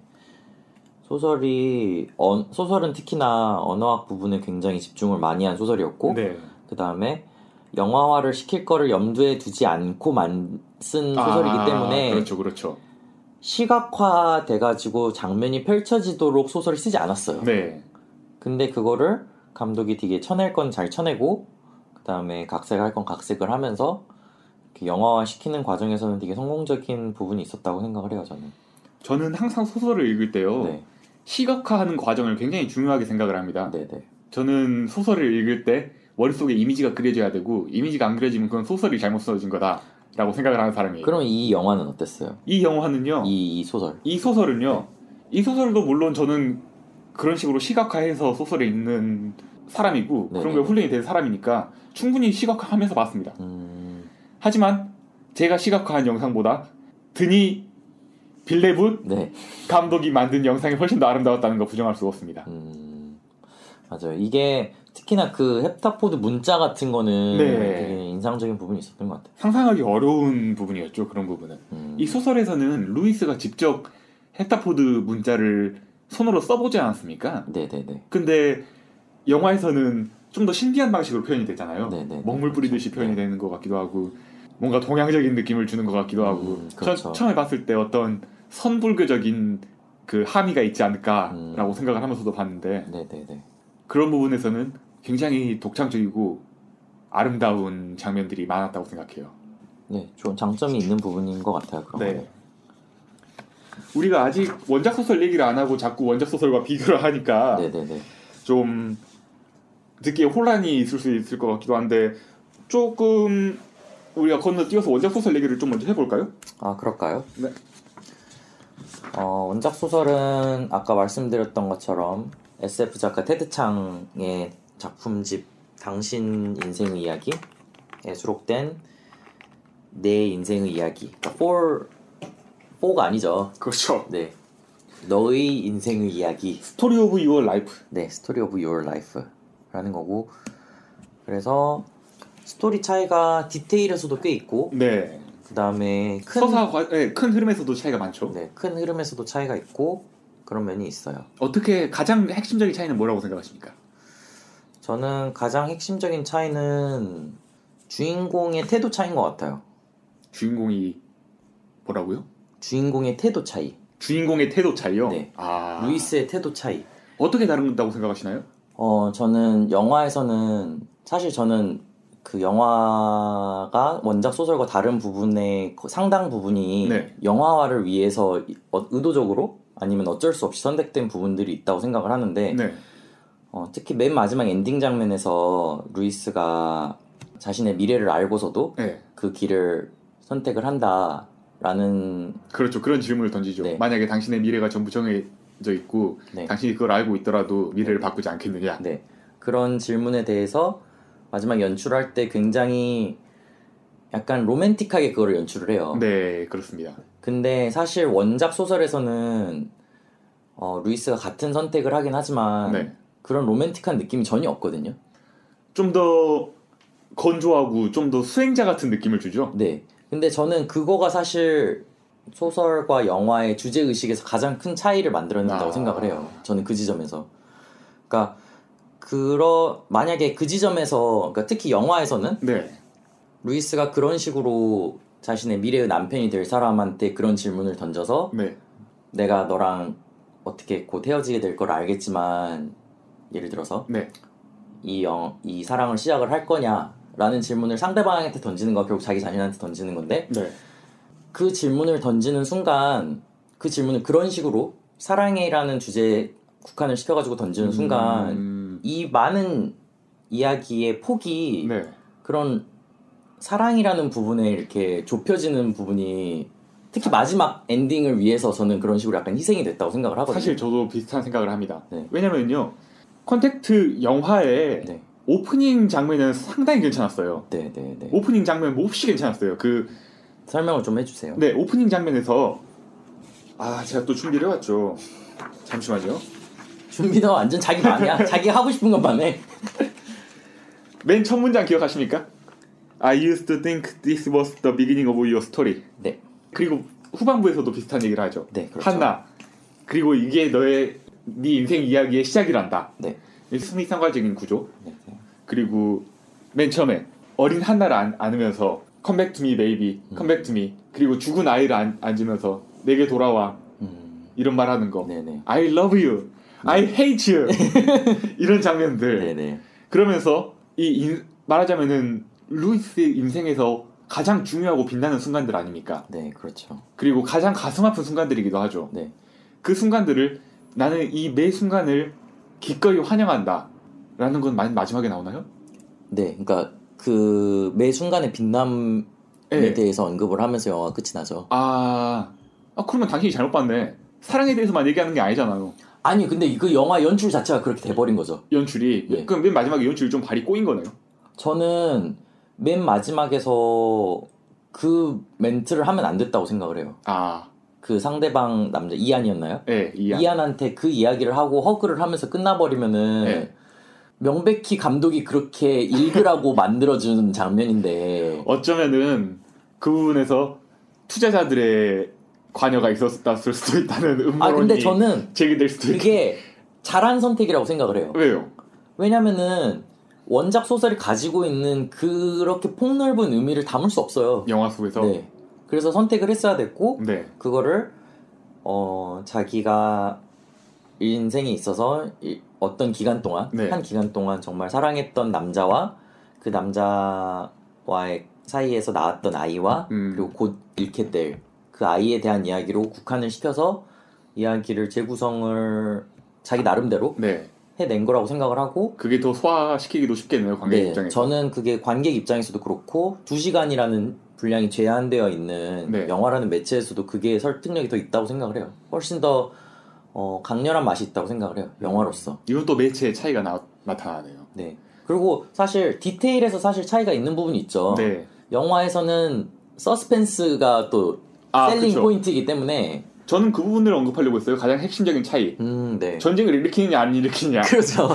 소설이 어, 소설은 특히나 언어학 부분에 굉장히 집중을 많이 한 소설이었고, 네. 그 다음에 영화화를 시킬 거를 염두에 두지 않고만 쓴 소설이기 아, 때문에 그렇죠, 그렇죠. 시각화 돼가지고 장면이 펼쳐지도록 소설을 쓰지 않았어요. 네. 근데 그거를 감독이 되게 쳐낼 건 잘 쳐내고, 그 다음에 각색할 건 각색을 하면서 영화화 시키는 과정에서는 되게 성공적인 부분이 있었다고 생각을 해요, 저는. 저는 항상 소설을 읽을 때요. 네. 시각화하는 과정을 굉장히 중요하게 생각을 합니다. 네네. 저는 소설을 읽을 때 머릿속에 이미지가 그려져야 되고, 이미지가 안 그려지면 그건 소설이 잘못 써진 거다라고 생각을 하는 사람이에요. 그러면 이 영화는 어땠어요? 이 영화는요. 이, 이 소설. 이 소설은요. 네. 이 소설도 물론 저는 그런 식으로 시각화해서 소설을 읽는 사람이고, 네네. 그런 걸 훈련이 된 사람이니까 충분히 시각화하면서 봤습니다. 음... 하지만 제가 시각화한 영상보다 드니 빌레브 네. 감독이 만든 영상이 훨씬 더 아름다웠다는 거 부정할 수 없습니다. 음... 맞아요. 이게 특히나 그 헵타포드 문자 같은 거는 네. 되게 인상적인 부분이 있었던 것 같아요. 상상하기 어려운 부분이었죠. 그런 부분은. 음... 이 소설에서는 루이스가 직접 헵타포드 문자를 손으로 써보지 않았습니까? 네네네. 근데 영화에서는 좀 더 신기한 방식으로 표현이 되잖아요. 네네네. 먹물 뿌리듯이 그렇죠. 표현이 네. 되는 것 같기도 하고, 뭔가 동양적인 느낌을 주는 것 같기도 하고. 음, 그렇죠. 전 처음에 봤을 때 어떤 선불교적인 그 함의가 있지 않을까라고 음. 생각을 하면서도 봤는데, 네네네. 그런 부분에서는 굉장히 독창적이고 아름다운 장면들이 많았다고 생각해요. 네, 좋은 장점이 있는 부분인 것 같아요. 그런 네. 거는. 우리가 아직 원작 소설 얘기를 안 하고 자꾸 원작 소설과 비교를 하니까 네네네. 좀 듣기에 혼란이 있을 수 있을 것 같기도 한데, 조금 우리가 건너뛰어서 원작 소설 얘기를 좀 먼저 해볼까요? 아, 그럴까요? 네. 어, 원작 소설은 아까 말씀드렸던 것처럼 에스에프 작가 테드 창의 작품집 당신 인생의 이야기에 수록된 내 인생의 이야기. 그러니까 for, for가 아니죠. 그렇죠. 네, 너의 인생의 이야기. 스토리 오브 유어 라이프. 네, 스토리 오브 유어 라이프라는 거고, 그래서 스토리 차이가 디테일에서도 꽤 있고, 네. 그 다음에 큰 서사 과, 네, 큰 흐름에서도 차이가 많죠. 네, 큰 흐름에서도 차이가 있고 그런 면이 있어요. 어떻게 가장 핵심적인 차이는 뭐라고 생각하십니까? 저는 가장 핵심적인 차이는 주인공의 태도 차이인 것 같아요. 주인공이 뭐라고요? 주인공의 태도 차이. 주인공의 태도 차이요? 네. 아. 루이스의 태도 차이. 어떻게 다른다고 생각하시나요? 어, 저는 영화에서는 사실 저는 그 영화가 원작 소설과 다른 부분의 상당 부분이 네. 영화화를 위해서 어, 의도적으로 아니면 어쩔 수 없이 선택된 부분들이 있다고 생각을 하는데, 네. 어, 특히 맨 마지막 엔딩 장면에서 루이스가 자신의 미래를 알고서도 네. 그 길을 선택을 한다라는 그렇죠. 그런 질문을 던지죠. 네. 만약에 당신의 미래가 전부 정해져 있고 네. 당신이 그걸 알고 있더라도 미래를 바꾸지 않겠느냐. 네, 그런 질문에 대해서 마지막 연출할 때 굉장히 약간 로맨틱하게 그걸 연출을 해요. 네, 그렇습니다. 근데 사실 원작 소설에서는 어, 루이스가 같은 선택을 하긴 하지만 네. 그런 로맨틱한 느낌이 전혀 없거든요. 좀 더 건조하고 좀 더 수행자 같은 느낌을 주죠. 네. 근데 저는 그거가 사실 소설과 영화의 주제 의식에서 가장 큰 차이를 만들어낸다고 아. 생각을 해요. 저는 그 지점에서. 그러니까 그러 만약에 그 지점에서, 그러니까 특히 영화에서는 네. 루이스가 그런 식으로 자신의 미래의 남편이 될 사람한테 그런 질문을 던져서 네. 내가 너랑 어떻게 곧 헤어지게 될 걸 알겠지만 예를 들어서 네. 이, 영, 이 사랑을 시작을 할 거냐라는 질문을 상대방한테 던지는 거, 결국 자기 자신한테 던지는 건데, 네. 그 질문을 던지는 순간 그 질문을 그런 식으로 사랑이라는 주제에 국한을 시켜가지고 던지는 순간 음... 이 많은 이야기의 폭이 네. 그런 사랑이라는 부분에 이렇게 좁혀지는 부분이, 특히 마지막 엔딩을 위해서 저는 그런 식으로 약간 희생이 됐다고 생각을 하거든요. 사실 저도 비슷한 생각을 합니다. 네. 왜냐면요, 컨택트 영화에 네. 오프닝 장면은 상당히 괜찮았어요. 네네네. 오프닝 장면 몹시 괜찮았어요. 그 설명을 좀 해주세요. 네, 오프닝 장면에서 아 제가 또 준비를 해왔죠. 잠시만요. 준비는 완전 자기 맘이야. 자기 하고 싶은 것만 해. 맨 첫 문장 기억하십니까? I used to think this was the beginning of your story. 네. 그리고 후반부에서도 비슷한 얘기를 하죠. 네, 그렇죠. 한나. 그리고 이게 너의 네 인생 이야기의 시작이란다. 네. 승리상관적인 구조. 네. 네. 그리고 맨 처음에 어린 한나를 안, 안으면서 Come back to me, baby. Come back to me. 그리고 죽은 아이를 안, 안으면서 내게 돌아와. 음. 이런 말하는 거. 네네. I love you. I hate you. 이런 장면들. 네네. 그러면서 이 인, 말하자면은 루이스의 인생에서 가장 중요하고 빛나는 순간들 아닙니까? 네, 그렇죠. 그리고 가장 가슴 아픈 순간들이기도 하죠. 네. 그 순간들을 나는 이 매 순간을 기꺼이 환영한다. 라는 건 마, 마지막에 나오나요? 네, 그러니까 그 매 순간의 빛남에 네. 대해서 언급을 하면서 영화가 끝이 나죠. 아, 아 그러면 당신이 잘못 봤네. 사랑에 대해서만 얘기하는 게 아니잖아요. 아니, 근데 그 영화 연출 자체가 그렇게 돼버린 거죠. 연출이. 네. 그럼 맨 마지막에 연출이 좀 발이 꼬인 거네요. 저는 맨 마지막에서 그 멘트를 하면 안 됐다고 생각을 해요. 아, 그 상대방 남자 이안이었나요? 네, 이안. 이안한테 그 이야기를 하고 허그를 하면서 끝나버리면은 네. 명백히 감독이 그렇게 읽으라고 만들어준 장면인데 어쩌면은 그 부분에서 투자자들의 관여가 있었을 수도 있다는 음모론이 아 근데 저는 제기될 수도 있고. 그게 잘한 선택이라고 생각을 해요. 왜요? 왜냐면은 원작 소설이 가지고 있는 그렇게 폭넓은 의미를 담을 수 없어요. 영화 속에서. 네. 그래서 선택을 했어야 됐고 네. 그거를 어 자기가 인생에 있어서 이, 어떤 기간 동안 네. 한 기간 동안 정말 사랑했던 남자와 그 남자와의 사이에서 낳았던 아이와 음. 그리고 곧 잃게 될 그 아이에 대한 이야기로 국한을 시켜서 이야기를 재구성을 자기 나름대로 네. 해낸 거라고 생각을 하고 그게 더 소화시키기도 쉽겠네요. 관객 네, 입장에서. 저는 그게 관객 입장에서도 그렇고 두 시간이라는 분량이 제한되어 있는 네. 영화라는 매체에서도 그게 설득력이 더 있다고 생각을 해요. 훨씬 더 어, 강렬한 맛이 있다고 생각을 해요. 영화로서. 이건 또 매체의 차이가 나, 나타나네요. 네. 그리고 사실 디테일에서 사실 차이가 있는 부분이 있죠. 네. 영화에서는 서스펜스가 또 아, 셀링 그쵸. 포인트이기 때문에 저는 그 부분을 언급하려고 했어요. 가장 핵심적인 차이. 음, 네. 전쟁을 일으키느냐 안 일으키느냐. 그렇죠.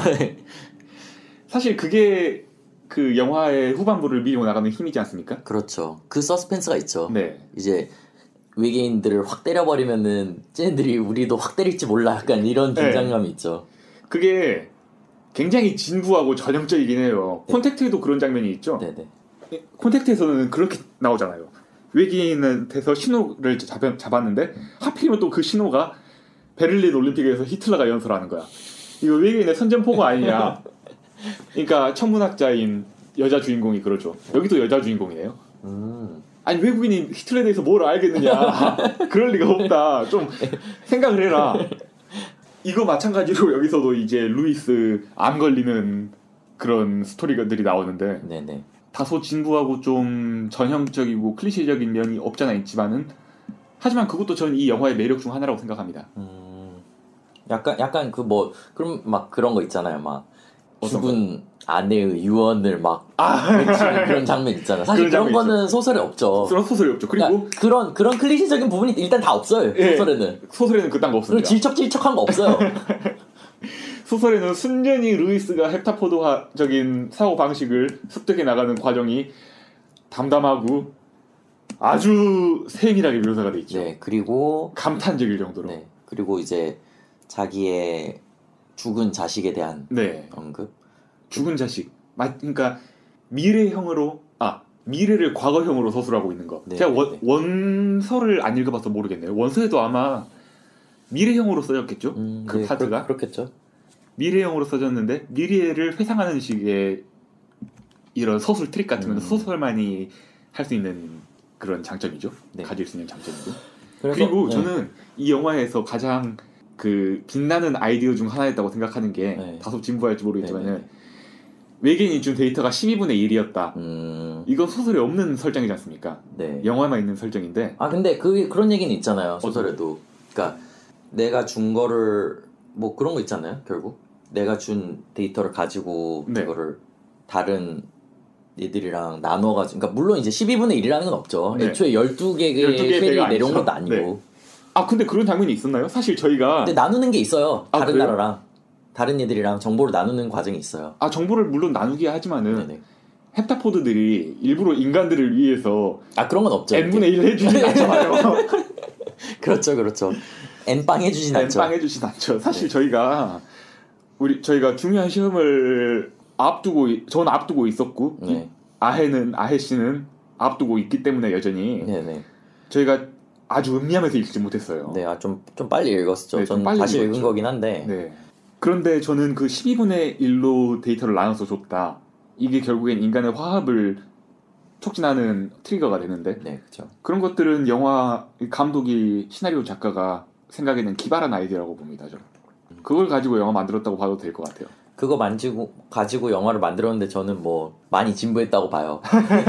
사실 그게 그 영화의 후반부를 밀고 나가는 힘이지 않습니까? 그렇죠. 그 서스펜스가 있죠. 네. 이제 외계인들을 확 때려버리면은 쟤네들이 우리도 확 때릴지 몰라 약간 이런 네. 긴장감이 있죠. 그게 굉장히 진부하고 전형적이긴 해요. 네. 콘택트에도 그런 장면이 있죠. 네네. 콘택트에서는 그렇게 나오잖아요. 외계인한테서 신호를 잡, 잡았는데 하필이면 또 그 신호가 베를린 올림픽에서 히틀러가 연설하는 거야. 이거 외계인의 선전포고 아니냐. 그러니까 천문학자인 여자 주인공이 그러죠. 여기도 여자 주인공이에요. 음. 아니 외국인이 히틀러에 대해서 뭘 알겠느냐. 그럴 리가 없다. 좀 생각을 해라. 이거 마찬가지로 여기서도 이제 루이스 암 걸리는 그런 스토리들이 나오는데 네네. 다소 진부하고 좀 전형적이고 클리셰적인 면이 없잖아 있지만은 하지만 그것도 저는 이 영화의 매력 중 하나라고 생각합니다. 음. 약간 약간 그 뭐 그럼 막 그런 거 있잖아요. 막 어떤 죽은 아내의 유언을 막 아, 외치는 그런 장면 있잖아. 사실 그런 그런, 장면 거는 소설에 없죠. 그런 소설이 없죠. 그리고 그러니까 그런 그런 클리셰적인 부분이 일단 다 없어요. 예, 소설에는. 소설에는 그딴 거 그리고 없습니다. 질척질척한 거 없어요. 소설에는 순전히 루이스가 헵타포드적인 사고 방식을 습득해 나가는 과정이 담담하고 아주 세밀하게 묘사가 돼 있죠. 네, 그리고 감탄적일 정도로. 네, 그리고 이제 자기의 죽은 자식에 대한 네. 언급. 죽은 자식. 마, 그러니까 미래형으로 아 미래를 과거형으로 서술하고 있는 거. 네, 제가 네, 원, 네. 원서를 안 읽어봐서 모르겠네요. 원서에도 아마 미래형으로 써졌겠죠. 음, 그 네, 파트가 그렇, 그렇겠죠. 미래형으로 써졌는데 미래를 회상하는 식의 이런 서술 트릭 같은 건 음. 소설만이 할 수 있는 그런 장점이죠. 네. 가질 수 있는 장점이죠. 그래서, 그리고 네. 저는 이 영화에서 가장 그 빛나는 아이디어 중 하나였다고 생각하는 게 네. 다소 진부할지 모르겠지만 네, 네. 외계인이 준 데이터가 십이 분의 일이었다. 음, 이건 소설에 없는 설정이지 않습니까? 네. 영화만 있는 설정인데 아 근데 그 그런 얘기는 있잖아요. 소설에도. 그러니까 내가 준 거를 뭐 그런 거 있잖아요. 결국 내가 준 데이터를 가지고 네. 그거를 다른 얘들이랑 나눠가지고, 그러니까 물론 이제 십이분의 일이라는 건 없죠. 네. 애초에 열두 개의 열두 개의 쉘이 배가 내려온 아니죠. 것도 아니고. 네. 아 근데 그런 장면이 있었나요? 사실 저희가 근데 나누는 게 있어요. 아, 다른 그래요? 나라랑 다른 얘들이랑 정보를 나누는 과정이 있어요. 아 정보를 물론 나누게 하지만은 네네. 헵타포드들이 일부러 인간들을 위해서 아 그런 건 없죠. n분의 일 해주진 않잖아요. 그렇죠, 그렇죠. n빵 해주진 않죠. n빵 해주진 않죠. 사실 네. 저희가 우리 저희가 중요한 시험을 앞두고 저는 앞두고 있었고 네. 아해는 아해 씨는 앞두고 있기 때문에 여전히 네네. 저희가 아주 음미하면서 읽지 못했어요. 네, 아, 좀, 좀 빨리 읽었죠. 네, 전 빨리 다시 읽었죠. 읽은 거긴 한데. 네. 그런데 저는 그 십이분의 일로 데이터를 나눠서 줬다. 이게 결국엔 인간의 화합을 촉진하는 트리거가 되는데 네, 그렇죠. 그런 것들은 영화 감독이 시나리오 작가가 생각에는 기발한 아이디어라고 봅니다. 저는. 그걸 가지고 영화 만들었다고 봐도 될 것 같아요. 그거 만지고 가지고 영화를 만들었는데 저는 뭐 많이 진부했다고 봐요.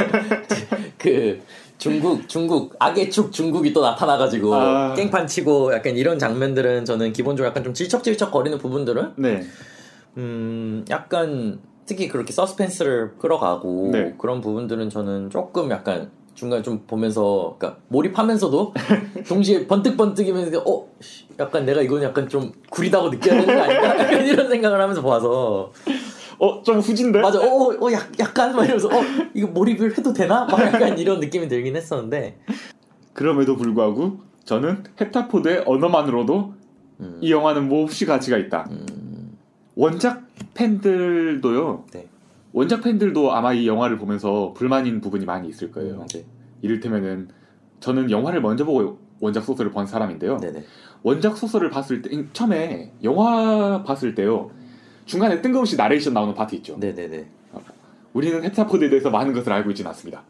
그 중국 중국 악의 축 중국이 또 나타나가지고 아... 깽판 치고 약간 이런 장면들은 저는 기본적으로 약간 좀 질척질척 거리는 부분들은 네. 음 약간 특히 그렇게 서스펜스를 끌어가고 네. 그런 부분들은 저는 조금 약간 중간에 좀 보면서 그러니까 몰입하면서도 동시에 번뜩번뜩이면서 어 약간 내가 이건 약간 좀 구리다고 느껴야 되는 거 아닌가? 약간 이런 생각을 하면서 봐서 어 좀 후진데? 맞아 어, 어 약, 약간 막 이러면서 어 이거 몰입을 해도 되나? 막 약간 이런 느낌이 들긴 했었는데 그럼에도 불구하고 저는 헵타포드의 언어만으로도 음. 이 영화는 몹시 가치가 있다. 음. 원작 팬들도요. 네. 원작 팬들도 아마 이 영화를 보면서 불만인 부분이 많이 있을 거예요. 음, 네. 이를테면은 저는 영화를 먼저 보고 원작 소설을 본 사람인데요. 네네. 원작 소설을 봤을 때 처음에 영화 봤을 때요. 중간에 뜬금없이 나레이션 나오는 파트 있죠. 네네네. 우리는 헵타포드에 대해서 많은 것을 알고 있지는 않습니다.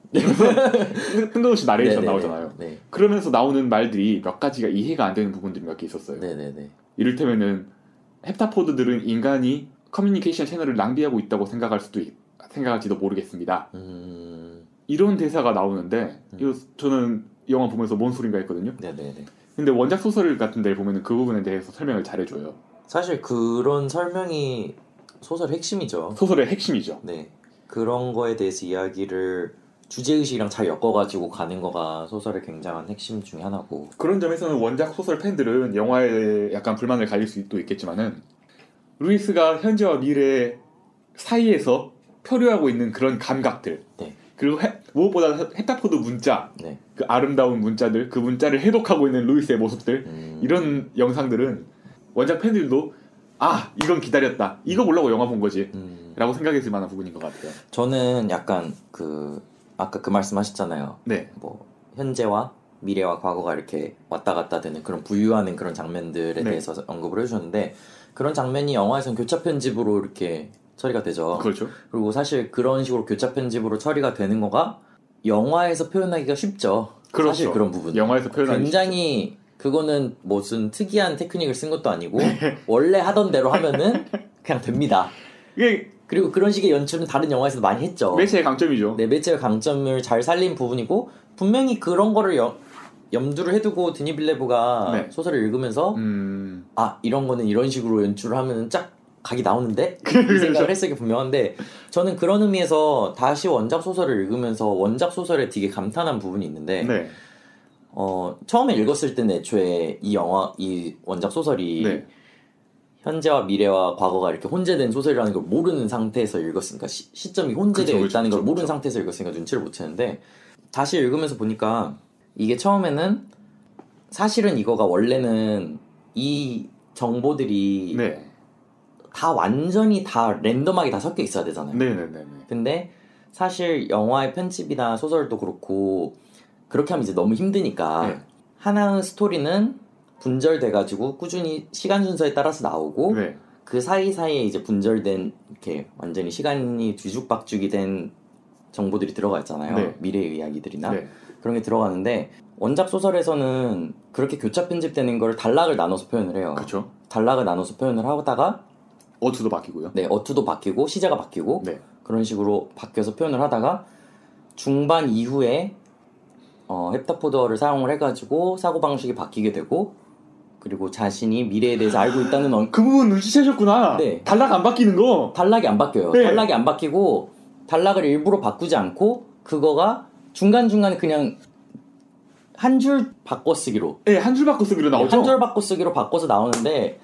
뜬금없이 나레이션 네네네. 나오잖아요. 네. 그러면서 나오는 말들이 몇 가지가 이해가 안 되는 부분들이 몇 개 있었어요. 네네네. 이를테면은 헵타포드들은 인간이 커뮤니케이션 채널을 낭비하고 있다고 생각할 수도 있, 생각할지도 모르겠습니다. 음... 이런 대사가 나오는데 음. 이거 저는 영화 보면서 뭔 소린가 했거든요. 네네네. 근데 원작 소설 같은 데 보면은 그 부분에 대해서 설명을 잘해줘요. 사실 그런 설명이 소설의 핵심이죠. 소설의 핵심이죠. 네. 그런 거에 대해서 이야기를 주제의식이랑 잘 엮어가지고 가는 거가 소설의 굉장한 핵심 중에 하나고. 그런 점에서는 원작 소설 팬들은 영화에 약간 불만을 가질 수도 있겠지만은 루이스가 현재와 미래 사이에서 표류하고 있는 그런 감각들. 네. 그리고 해, 무엇보다 헵타포드 문자. 네. 그 아름다운 문자들, 그 문자를 해독하고 있는 루이스의 모습들. 음... 이런 영상들은 원작 팬들도 아 이건 기다렸다 이거 보려고 영화 본 거지 음... 라고 생각했을 만한 부분인 것 같아요. 저는 약간 그 아까 그 말씀하셨잖아요. 네. 뭐 현재와 미래와 과거가 이렇게 왔다 갔다 되는 그런 부유하는 그런 장면들에 네. 대해서 언급을 해주셨는데 그런 장면이 영화에서는 교차 편집으로 이렇게 처리가 되죠. 그렇죠. 그리고 사실 그런 식으로 교차 편집으로 처리가 되는 거가 영화에서 표현하기가 쉽죠. 그렇죠. 사실 그런 부분. 영화에서 표현하기 굉장히 쉽죠. 그거는 무슨 특이한 테크닉을 쓴 것도 아니고 원래 하던 대로 하면은 그냥 됩니다. 이게 그리고 그런 식의 연출은 다른 영화에서도 많이 했죠. 매체의 강점이죠. 네, 매체의 강점을 잘 살린 부분이고 분명히 그런 거를 여, 염두를 해두고 드니 빌레브가 네. 소설을 읽으면서 음... 아 이런 거는 이런 식으로 연출을 하면은 쫙 각이 나오는데 이 생각을 했을 게 분명한데 저는 그런 의미에서 다시 원작 소설을 읽으면서 원작 소설에 되게 감탄한 부분이 있는데 네. 어, 처음에 읽었을 때는 애초에 이 영화 이 원작 소설이 네. 현재와 미래와 과거가 이렇게 혼재된 소설이라는 걸 모르는 상태에서 읽었으니까 시, 시점이 혼재되어 그쵸, 있다는 그쵸, 걸 모르는 그쵸. 상태에서 읽었으니까 눈치를 못 채는데 다시 읽으면서 보니까 이게 처음에는 사실은 이거가 원래는 이 정보들이 네. 다 완전히 다 랜덤하게 다 섞여 있어야 되잖아요. 네네네. 근데 사실 영화의 편집이나 소설도 그렇고 그렇게 하면 이제 너무 힘드니까 네. 하나의 스토리는 분절돼가지고 꾸준히 시간 순서에 따라서 나오고 네. 그 사이사이에 이제 분절된 이렇게 완전히 시간이 뒤죽박죽이 된 정보들이 들어가 있잖아요. 네. 미래의 이야기들이나 네. 그런 게 들어가는데 원작 소설에서는 그렇게 교차 편집되는 걸 단락을 나눠서 표현을 해요. 그렇죠. 단락을 나눠서 표현을 하다가 어투도 바뀌고요. 네, 어투도 바뀌고 시제가 바뀌고 네. 그런 식으로 바뀌어서 표현을 하다가 중반 이후에 어, 헵타포드어를 사용을 해가지고 사고방식이 바뀌게 되고 그리고 자신이 미래에 대해서 알고 있다는 어... 그 부분 눈치채셨구나. 네. 단락 안 바뀌는 거. 단락이 안 바뀌어요. 네. 단락이 안 바뀌고 단락을 일부러 바꾸지 않고 그거가 중간중간 그냥 한 줄 바꿔쓰기로 네, 한 줄 바꿔쓰기로 나오죠? 한 줄 바꿔쓰기로 바꿔서 나오는데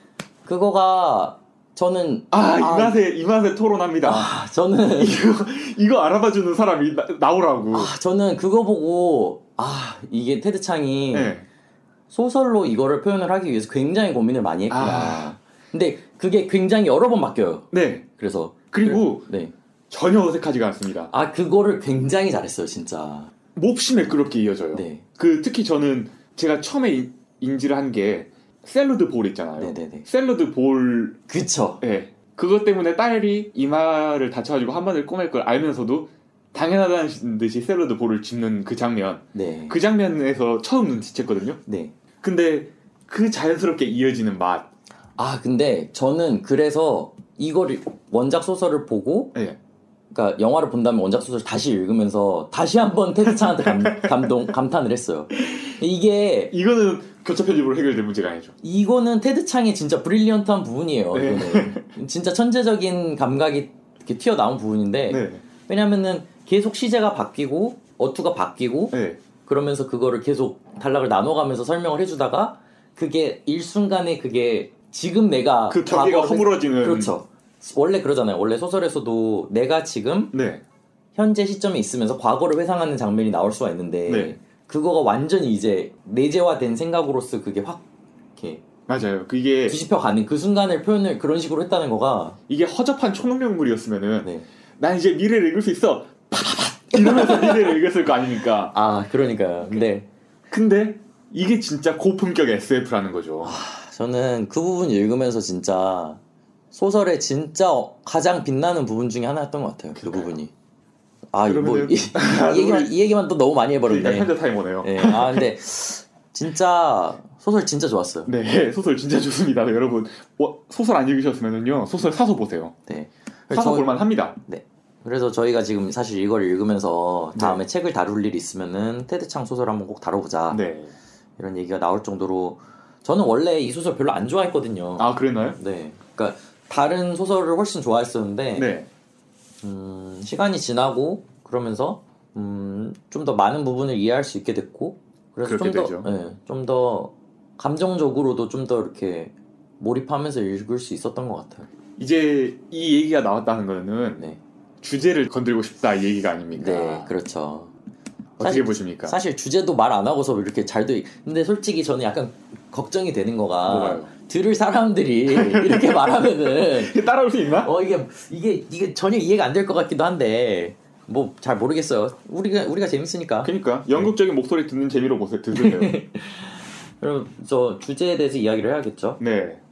그거가 저는 아, 이 맛에 이 맛에 토론합니다. 아, 저는 이거 이거 알아봐주는 사람이 나, 나오라고. 아, 저는 그거 보고 아 이게 테드 창이 네. 소설로 이거를 표현을 하기 위해서 굉장히 고민을 많이 했구나. 아. 근데 그게 굉장히 여러 번 바뀌어요. 네. 그래서 그리고 그래, 네. 전혀 어색하지가 않습니다. 아 그거를 굉장히 잘했어요, 진짜. 몹시 매끄럽게 이어져요. 네. 그 특히 저는 제가 처음에 인, 인지를 한 게 샐러드 볼 있잖아요. 네네네. 샐러드 볼. 그쵸. 네. 그것 때문에 딸이 이마를 다쳐가지고 한 번을 꼬맬 걸 알면서도 당연하다는 듯이 샐러드 볼을 집는 그 장면. 네. 그 장면에서 처음 눈치챘거든요. 네. 근데 그 자연스럽게 이어지는 맛. 아 근데 저는 그래서 이거를 원작 소설을 보고 네. 그러니까 영화를 본 다음에 원작 소설을 다시 읽으면서 다시 한번 테드 창한테 감, 감동 감탄을 했어요. 이게 이거는 교차 편집으로 해결될 문제가 아니죠. 이거는 테드 창의 진짜 브릴리언트한 부분이에요. 네. 이거는. 진짜 천재적인 감각이 이렇게 튀어나온 부분인데 네. 왜냐면은 계속 시제가 바뀌고 어투가 바뀌고 네. 그러면서 그거를 계속 단락을 나눠가면서 설명을 해주다가 그게 일순간에 그게 지금 내가 그 경계가 과거를- 허물어지는. 그렇죠. 원래 그러잖아요. 원래 소설에서도 내가 지금 네. 현재 시점에 있으면서 과거를 회상하는 장면이 나올 수가 있는데 네. 그거가 완전히 이제 내재화된 생각으로서 그게 확 이렇게 맞아요. 그게 뒤집혀가는 그 순간을 표현을 그런 식으로 했다는 거가 이게 허접한 초능력물이었으면은 네. 난 이제 미래를 읽을 수 있어. 파파파 이러면서 미래를 읽었을 거 아닙니까? 아 그러니까요. 근데 근데 이게 진짜 고품격 에스에프라는 거죠. 저는 그 부분 읽으면서 진짜 소설의 진짜 가장 빛나는 부분 중에 하나였던 것 같아요. 그 그럴까요? 부분이. 아, 뭐 그러면은- 이, 이 얘기만 이 얘기만 또 너무 많이 해버렸네. 그러니까 현자 타이머네요. 네, 아 근데 진짜 소설 진짜 좋았어요. 네, 소설 진짜 좋습니다. 여러분 어, 소설 안 읽으셨으면은요 소설 사서 보세요. 네. 사서 저- 볼만 합니다. 네. 그래서 저희가 지금 사실 이걸 읽으면서 다음에 책을 다룰 일이 있으면은 테드 창 소설 한번 꼭 다뤄보자. 네. 이런 얘기가 나올 정도로 저는 원래 이 소설 별로 안 좋아했거든요. 아 그랬나요? 네. 그러니까 다른 소설을 훨씬 좋아했었는데 네. 음, 시간이 지나고 그러면서 음, 좀 더 많은 부분을 이해할 수 있게 됐고 그래서 그렇게 좀 되죠. 더 네, 좀 더 감정적으로도 좀 더 이렇게 몰입하면서 읽을 수 있었던 것 같아요. 이제 이 얘기가 나왔다는 거는 네. 주제를 건들고 싶다 이 얘기가 아닙니까? 네, 그렇죠. 어떻게 사실- 보십니까? 사실 주제도 말 안 하고서 이렇게 잘도 읽- 근데 솔직히 저는 약간 걱정이 되는 거가 뭐가요? 들을 사람들이 이렇게 말하면은 이게 따라올 수 있나? 어 이게 이게 이게 전혀 이해가 안 될 것 같기도 한데 뭐 잘 모르겠어요. 우리가 우리가 재밌으니까. 그러니까 연극적인 목소리 듣는 재미로 보세요. 들으세요. 그럼 저 주제에 대해서 이야기를 해야겠죠. 네.